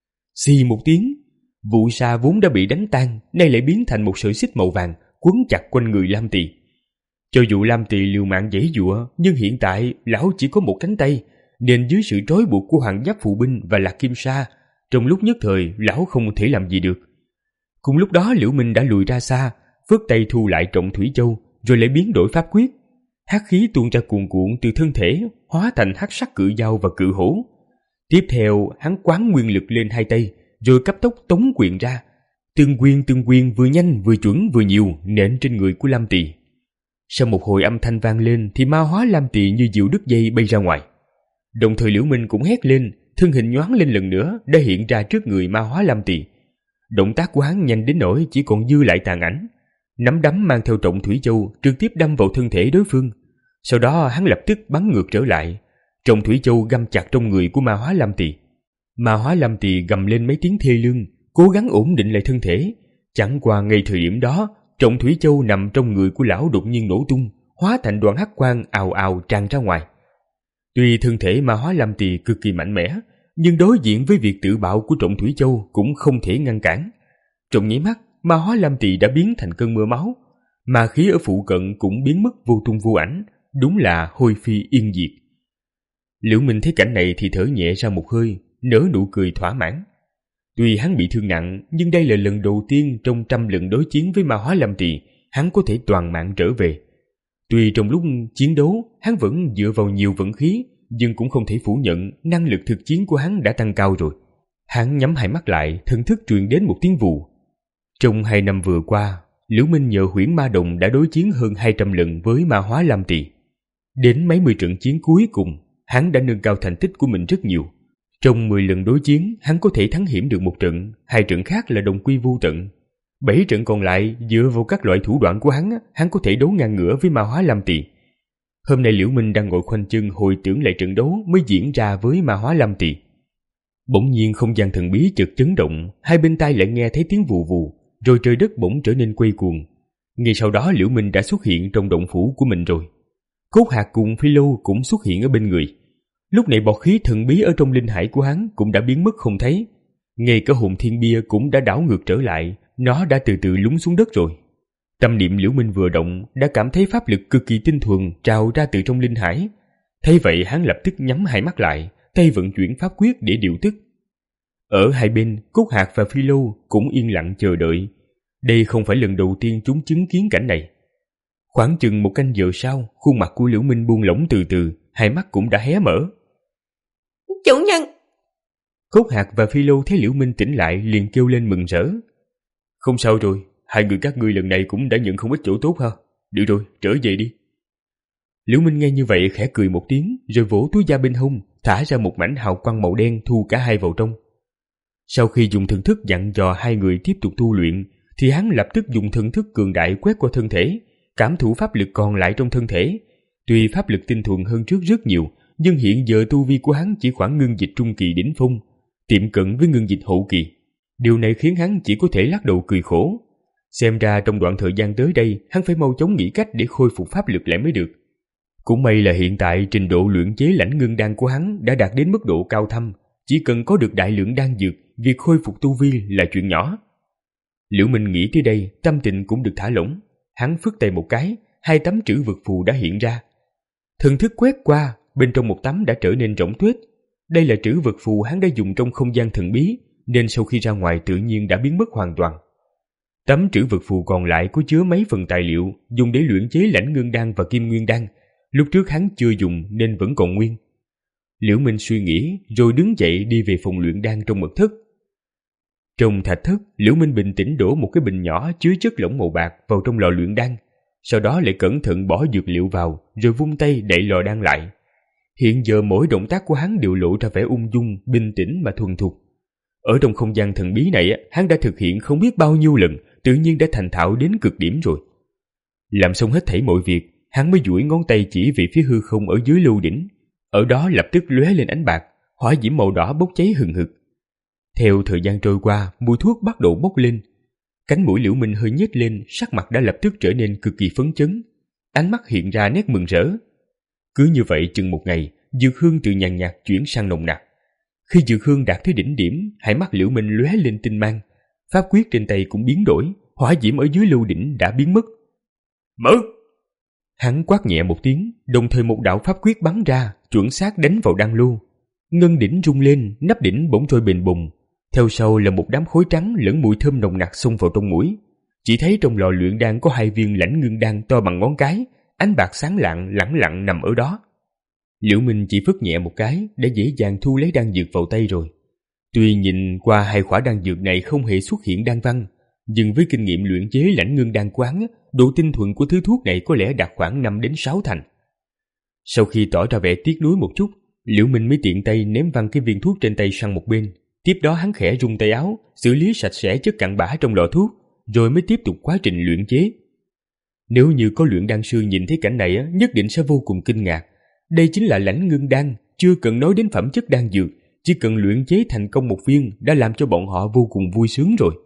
Xì một tiếng, vụ sa vốn đã bị đánh tan, nay lại biến thành một sợi xích màu vàng quấn chặt quanh người Lam Tỳ. Cho dù Lam Tỳ liều mạng giãy giụa, nhưng hiện tại lão chỉ có một cánh tay, nên dưới sự trói buộc của Hoàng Giáp Phụ Binh và Lạc Kim Sa, trong lúc nhất thời lão không thể làm gì được. Cùng lúc đó Liễu Minh đã lùi ra xa, vớt tay thu lại Trọng Thủy Châu, rồi lại biến đổi pháp quyết. Hắc khí tuôn ra cuồn cuộn từ thân thể, hóa thành hắc sắc cự dao và cự hổ. Tiếp theo hắn quán nguyên lực lên hai tay, rồi cấp tốc tống quyền ra. Từng quyền từng quyền vừa nhanh vừa chuẩn vừa nhiều nện trên người của Lam Tỳ. Sau một hồi âm thanh vang lên thì ma hóa Lam Tỳ như diều đứt dây bay ra ngoài. Đồng thời Liễu Minh cũng hét lên, thân hình nhoáng lên lần nữa đã hiện ra trước người ma hóa Lam Tỳ. Động tác của hắn nhanh đến nỗi chỉ còn dư lại tàn ảnh. Nắm đấm mang theo Trọng Thủy Châu trực tiếp đâm vào thân thể đối phương. Sau đó hắn lập tức bắn ngược trở lại. Trọng Thủy Châu găm chặt trong người của ma hóa Lam Tỳ. Ma hóa Lam Tỳ gầm lên mấy tiếng thê lương, cố gắng ổn định lại thân thể. Chẳng qua ngay thời điểm đó, Trọng Thủy Châu nằm trong người của lão đột nhiên nổ tung, hóa thành đoàn hắc quang ào ào tràn ra ngoài. Tuy thân thể ma hóa Lam Tỳ cực kỳ mạnh mẽ, nhưng đối diện với việc tự bạo của Trọng Thủy Châu cũng không thể ngăn cản. Trong nháy mắt, ma hóa Lam Tỳ đã biến thành cơn mưa máu, ma khí ở phụ cận cũng biến mất vô tung vô ảnh, đúng là hôi phi yên diệt. Liễu Minh thấy cảnh này thì thở nhẹ ra một hơi, nở nụ cười thỏa mãn. Tuy hắn bị thương nặng, nhưng đây là lần đầu tiên trong trăm lần đối chiến với ma hóa Lam Tỳ, hắn có thể toàn mạng trở về. Tuy trong lúc chiến đấu, hắn vẫn dựa vào nhiều vận khí, nhưng cũng không thể phủ nhận năng lực thực chiến của hắn đã tăng cao rồi. Hắn nhắm hai mắt lại, thần thức truyền đến một tiếng vù. Trong hai năm vừa qua, Liễu Minh nhờ Huyễn Ma Đồng đã đối chiến hơn hai trăm lần với ma hóa Lam Tỳ. Đến mấy mươi trận chiến cuối cùng, hắn đã nâng cao thành tích của mình rất nhiều. Trong mười lần đối chiến, hắn có thể thắng hiểm được một trận, hai trận khác là đồng quy vô tận. Bảy trận còn lại dựa vào các loại thủ đoạn của hắn, hắn có thể đấu ngang ngửa với ma hóa Lam Tỳ. Hôm nay Liễu Minh đang ngồi khoanh chân hồi tưởng lại trận đấu mới diễn ra với ma hóa Lam Tỳ. Bỗng nhiên không gian thần bí chợt chấn động, hai bên tai lại nghe thấy tiếng vù vù, rồi trời đất bỗng trở nên quay cuồng. Ngay sau đó Liễu Minh đã xuất hiện trong động phủ của mình rồi. Cốt Hạc cùng Phi Lâu cũng xuất hiện ở bên người. Lúc này bọt khí thần bí ở trong linh hải của hắn cũng đã biến mất không thấy. Ngay cả hồn thiên bia cũng đã đảo ngược trở lại, nó đã từ từ lún xuống đất rồi. Tâm niệm Liễu Minh vừa động đã cảm thấy pháp lực cực kỳ tinh thuần trào ra từ trong linh hải. Thấy vậy hắn lập tức nhắm hai mắt lại, tay vận chuyển pháp quyết để điều tức. Ở hai bên, Cốt Hạc và Phi Lâu cũng yên lặng chờ đợi. Đây không phải lần đầu tiên chúng chứng kiến cảnh này. Khoảng chừng một canh giờ sau, khuôn mặt của Liễu Minh buông lỏng từ từ, hai mắt cũng đã hé mở. Chủ nhân! Cốt Hạc và Phi Lâu thấy Liễu Minh tỉnh lại liền kêu lên mừng rỡ. Không sao rồi, hai người các ngươi lần này cũng đã nhận không ít chỗ tốt ha. Được rồi, trở về đi. Liễu Minh nghe như vậy khẽ cười một tiếng, rồi vỗ túi da bên hông, thả ra một mảnh hào quang màu đen thu cả hai vào trong. Sau khi dùng thần thức dặn dò hai người tiếp tục tu luyện, thì hắn lập tức dùng thần thức cường đại quét qua thân thể, cảm thụ pháp lực còn lại trong thân thể. Tuy pháp lực tinh thuần hơn trước rất nhiều, nhưng hiện giờ tu vi của hắn chỉ khoảng ngưng dịch trung kỳ đỉnh phong, tiệm cận với ngưng dịch hậu kỳ. Điều này khiến hắn chỉ có thể lắc đầu cười khổ. Xem ra trong đoạn thời gian tới đây, hắn phải mau chóng nghĩ cách để khôi phục pháp lực lại mới được. Cũng may là hiện tại trình độ luyện chế lãnh ngưng đan của hắn đã đạt đến mức độ cao thâm, chỉ cần có được đại lượng đan dược, việc khôi phục tu vi là chuyện nhỏ. Liễu Minh nghĩ tới đây, tâm tình cũng được thả lỏng. Hắn phất tay một cái, hai tấm trữ vật phù đã hiện ra. Thần thức quét qua, bên trong một tấm đã trở nên rỗng tuếch. Đây là trữ vật phù hắn đã dùng trong không gian thần bí, nên sau khi ra ngoài tự nhiên đã biến mất hoàn toàn. Tấm trữ vật phù còn lại có chứa mấy phần tài liệu dùng để luyện chế lãnh ngưng đan và kim nguyên đan. Lúc trước hắn chưa dùng nên vẫn còn nguyên. Liễu Minh suy nghĩ rồi đứng dậy đi về phòng luyện đan trong mật thất. Trong thạch thất, Liễu Minh bình tĩnh đổ một cái bình nhỏ chứa chất lỏng màu bạc vào trong lò luyện đan, sau đó lại cẩn thận bỏ dược liệu vào rồi vung tay đậy lò đan lại. Hiện giờ mỗi động tác của hắn đều lộ ra vẻ ung dung, bình tĩnh mà thuần thục. Ở trong không gian thần bí này, hắn đã thực hiện không biết bao nhiêu lần, tự nhiên đã thành thạo đến cực điểm rồi. Làm xong hết thảy mọi việc, hắn mới duỗi ngón tay chỉ về phía hư không ở dưới lưu đỉnh. Ở đó lập tức lóe lên ánh bạc, hỏa diễm màu đỏ bốc cháy hừng hực. Theo thời gian trôi qua, mùi thuốc bắt đầu bốc lên. Cánh mũi Liễu Minh hơi nhếch lên, sắc mặt đã lập tức trở nên cực kỳ phấn chấn. Ánh mắt hiện ra nét mừng rỡ. Cứ như vậy chừng một ngày, dược hương từ nhàn nhạt chuyển sang nồng nặc. Khi dược hương đạt tới đỉnh điểm, hai mắt Liễu Minh lóe lên tinh mang. Pháp quyết trên tay cũng biến đổi, hỏa diễm ở dưới lưu đỉnh đã biến mất. Mở! Hắn quát nhẹ một tiếng, đồng thời một đạo pháp quyết bắn ra, chuẩn xác đánh vào đan lô. Ngân đỉnh rung lên, nắp đỉnh bỗng trôi bềnh bùng. Theo sau là một đám khối trắng lẫn mùi thơm nồng nặc xông vào trong mũi. Chỉ thấy trong lò luyện đan có hai viên lãnh ngưng đan to bằng ngón cái, ánh bạc sáng lạng lẳng lặng nằm ở đó. Liễu Minh chỉ phất nhẹ một cái đã dễ dàng thu lấy đan dược vào tay rồi. Tuy nhìn qua hai khỏa đan dược này không hề xuất hiện đan văn, nhưng với kinh nghiệm luyện chế lãnh ngưng đan quán, độ tinh thuần của thứ thuốc này có lẽ đạt khoảng năm đến sáu thành. Sau khi tỏ ra vẻ tiếc nuối một chút, Liễu Minh mới tiện tay ném văng cái viên thuốc trên tay sang một bên. Tiếp đó hắn khẽ rung tay áo, xử lý sạch sẽ chất cặn bã trong lọ thuốc, rồi mới tiếp tục quá trình luyện chế. Nếu như có luyện đan sư nhìn thấy cảnh này, nhất định sẽ vô cùng kinh ngạc. Đây chính là lãnh ngưng đan, chưa cần nói đến phẩm chất đan dược, chỉ cần luyện chế thành công một viên đã làm cho bọn họ vô cùng vui sướng rồi.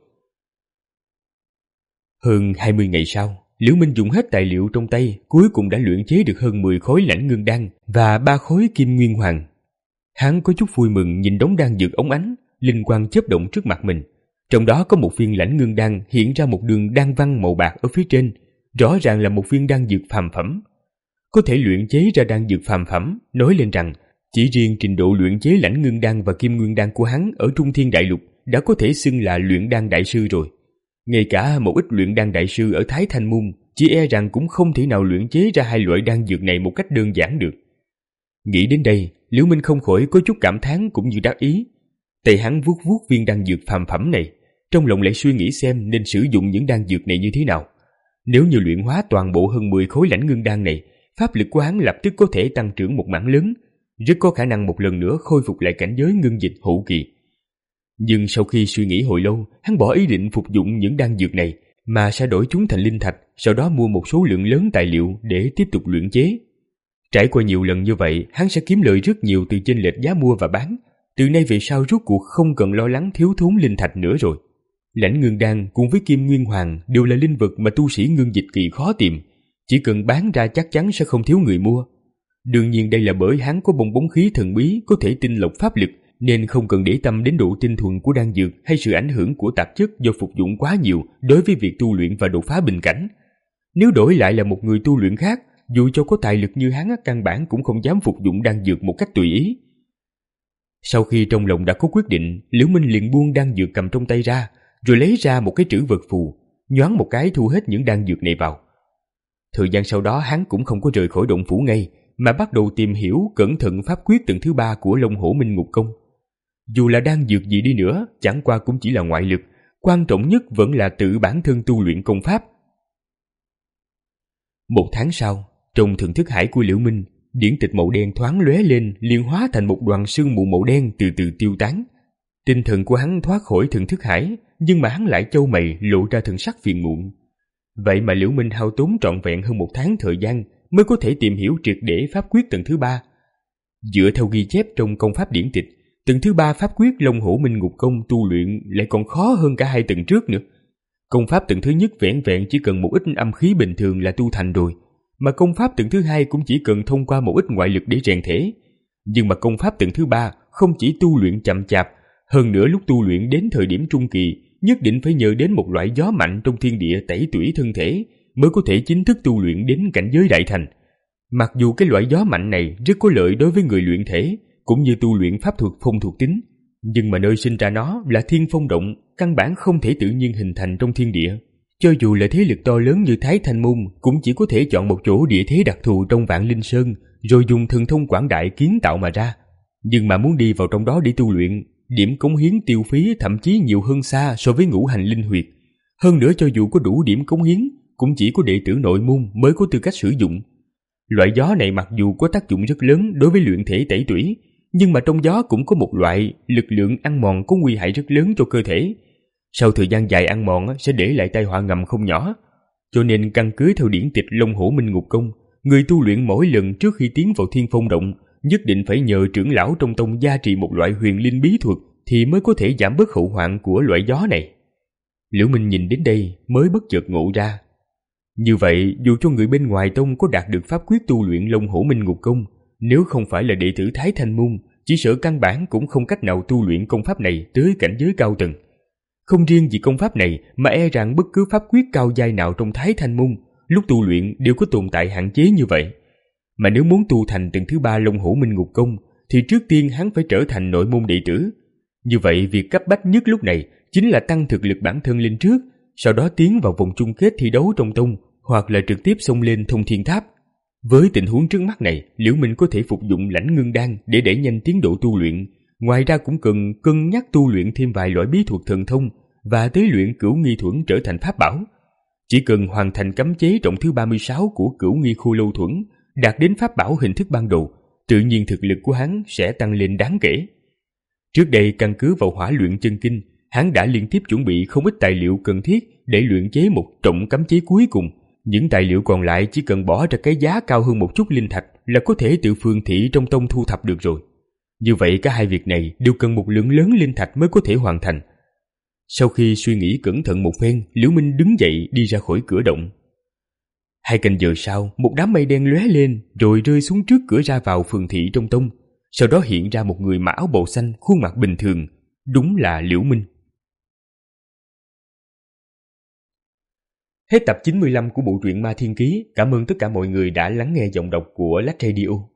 Hơn hai mươi ngày sau, Liễu Minh dùng hết tài liệu trong tay, cuối cùng đã luyện chế được hơn mười khối lãnh ngưng đan và ba khối kim nguyên hoàng. Hắn có chút vui mừng nhìn đống đan dược óng ánh, linh quang chớp động trước mặt mình. Trong đó có một viên lãnh ngưng đan hiện ra một đường đan văn màu bạc ở phía trên, rõ ràng là một viên đan dược phàm phẩm. Có thể luyện chế ra đan dược phàm phẩm, nói lên rằng chỉ riêng trình độ luyện chế lãnh ngưng đan và kim nguyên đan của hắn ở Trung Thiên Đại Lục đã có thể xưng là luyện đan đại sư rồi. Ngay cả một ít luyện đan đại sư ở Thái Thanh Môn chỉ e rằng cũng không thể nào luyện chế ra hai loại đan dược này một cách đơn giản được. Nghĩ đến đây, Liễu Minh không khỏi có chút cảm thán cũng như đắc ý. Tay hắn vuốt vuốt viên đan dược phàm phẩm này, trong lòng lại suy nghĩ xem nên sử dụng những đan dược này như thế nào. Nếu như luyện hóa toàn bộ hơn mười khối lãnh ngưng đan này, pháp lực của hắn lập tức có thể tăng trưởng một mảng lớn, rất có khả năng một lần nữa khôi phục lại cảnh giới ngưng dịch hậu kỳ. Nhưng sau khi suy nghĩ hồi lâu, hắn bỏ ý định phục dụng những đan dược này, mà sẽ đổi chúng thành linh thạch, sau đó mua một số lượng lớn tài liệu để tiếp tục luyện chế. Trải qua nhiều lần như vậy, hắn sẽ kiếm lợi rất nhiều từ chênh lệch giá mua và bán. Từ nay về sau rốt cuộc không cần lo lắng thiếu thốn linh thạch nữa rồi. Lãnh ngưng đan cùng với kim nguyên hoàng đều là linh vật mà tu sĩ ngưng dịch kỳ khó tìm, chỉ cần bán ra chắc chắn sẽ không thiếu người mua. Đương nhiên đây là bởi hắn có bong bóng khí thần bí có thể tinh lọc pháp lực, nên không cần để tâm đến độ tinh thuần của đan dược hay sự ảnh hưởng của tạp chất do phục dụng quá nhiều đối với việc tu luyện và đột phá bình cảnh. Nếu đổi lại là một người tu luyện khác, dù cho có tài lực như hắn, căn bản cũng không dám phục dụng đan dược một cách tùy ý. Sau khi trong lòng đã có quyết định, Liễu Minh liền buông đan dược cầm trong tay ra, rồi lấy ra một cái trữ vật phù, nhoáng một cái thu hết những đan dược này vào. Thời gian sau đó hắn cũng không có rời khỏi động phủ ngay, mà bắt đầu tìm hiểu cẩn thận pháp quyết tầng thứ ba của Long Hổ Minh Ngục Công. Dù là đan dược gì đi nữa, chẳng qua cũng chỉ là ngoại lực, quan trọng nhất vẫn là tự bản thân tu luyện công pháp. Một tháng sau, trong thần thức hải của Liễu Minh, điển tịch màu đen thoáng lóe lên, liền hóa thành một đoàn sương mù màu đen từ từ tiêu tán. Tinh thần của hắn thoát khỏi thần thức hải, nhưng mà hắn lại chau mày lộ ra thần sắc phiền muộn. Vậy mà Liễu Minh hao tốn trọn vẹn hơn một tháng thời gian mới có thể tìm hiểu triệt để pháp quyết tầng thứ ba. Dựa theo ghi chép trong công pháp điển tịch, tầng thứ ba pháp quyết Long Hổ Minh Ngục Công tu luyện lại còn khó hơn cả hai tầng trước nữa. Công pháp tầng thứ nhất vẻn vẹn chỉ cần một ít âm khí bình thường là tu thành rồi, mà công pháp tầng thứ hai cũng chỉ cần thông qua một ít ngoại lực để rèn thể. Nhưng mà công pháp tầng thứ ba không chỉ tu luyện chậm chạp, hơn nữa lúc tu luyện đến thời điểm trung kỳ, nhất định phải nhờ đến một loại gió mạnh trong thiên địa tẩy tủy thân thể mới có thể chính thức tu luyện đến cảnh giới đại thành. Mặc dù cái loại gió mạnh này rất có lợi đối với người luyện thể, cũng như tu luyện pháp thuật phong thuộc tính, nhưng mà nơi sinh ra nó là thiên phong động, căn bản không thể tự nhiên hình thành trong thiên địa. Cho dù là thế lực to lớn như Thái Thanh Môn, cũng chỉ có thể chọn một chỗ địa thế đặc thù trong Vạn Linh Sơn, rồi dùng thần thông quảng đại kiến tạo mà ra. Nhưng mà muốn đi vào trong đó để tu luyện, điểm cống hiến tiêu phí thậm chí nhiều hơn xa so với ngũ hành linh huyệt. Hơn nữa cho dù có đủ điểm cống hiến, cũng chỉ có đệ tử nội môn mới có tư cách sử dụng. Loại gió này mặc dù có tác dụng rất lớn đối với luyện thể tẩy tủy, nhưng mà trong gió cũng có một loại lực lượng ăn mòn có nguy hại rất lớn cho cơ thể. Sau thời gian dài ăn mòn sẽ để lại tai họa ngầm không nhỏ. Cho nên căn cứ theo điển tịch Long Hổ Minh Ngục Công, người tu luyện mỗi lần trước khi tiến vào thiên phong động nhất định phải nhờ trưởng lão trong tông gia trì một loại huyền linh bí thuật thì mới có thể giảm bớt hậu hoạn của loại gió này. Liễu Minh nhìn đến đây mới bất chợt ngộ ra. Như vậy, dù cho người bên ngoài tông có đạt được pháp quyết tu luyện Long Hổ Minh Ngục Công, nếu không phải là đệ tử Thái Thanh Môn, chỉ sợ căn bản cũng không cách nào tu luyện công pháp này tới cảnh giới cao tầng. Không riêng vì công pháp này mà e rằng bất cứ pháp quyết cao giai nào trong Thái Thanh Môn lúc tu luyện đều có tồn tại hạn chế như vậy. Mà nếu muốn tu thành tầng thứ ba Long Hổ Minh Ngục Công thì trước tiên hắn phải trở thành nội môn đệ tử. Như vậy việc cấp bách nhất lúc này chính là tăng thực lực bản thân lên trước, sau đó tiến vào vòng chung kết thi đấu trong tông, hoặc là trực tiếp xông lên Thông Thiên Tháp. Với tình huống trước mắt này, Liễu Minh có thể phục dụng Lãnh Ngưng Đan để đẩy nhanh tiến độ tu luyện. Ngoài ra cũng cần cân nhắc tu luyện thêm vài loại bí thuật thần thông và tế luyện Cửu Nghi Thuẫn trở thành pháp bảo. Chỉ cần hoàn thành cấm chế trọng thứ ba mươi sáu của Cửu Nghi Khô Lâu Thuẫn, đạt đến pháp bảo hình thức ban đầu, tự nhiên thực lực của hắn sẽ tăng lên đáng kể. Trước đây căn cứ vào Hỏa Luyện Chân Kinh, hắn đã liên tiếp chuẩn bị không ít tài liệu cần thiết để luyện chế một trọng cấm chế cuối cùng. Những tài liệu còn lại chỉ cần bỏ ra cái giá cao hơn một chút linh thạch là có thể tự phường thị trong tông thu thập được rồi. Như vậy cả hai việc này đều cần một lượng lớn linh thạch mới có thể hoàn thành. Sau khi suy nghĩ cẩn thận một phen, Liễu Minh đứng dậy đi ra khỏi cửa động. Hai canh giờ sau, một đám mây đen lóe lên rồi rơi xuống trước cửa ra vào phường thị trong tông. Sau đó hiện ra một người mặc áo bào xanh, khuôn mặt bình thường. Đúng là Liễu Minh. Hết tập chín mươi lăm của bộ truyện Ma Thiên Ký. Cảm ơn tất cả mọi người đã lắng nghe giọng đọc của Lách Radio.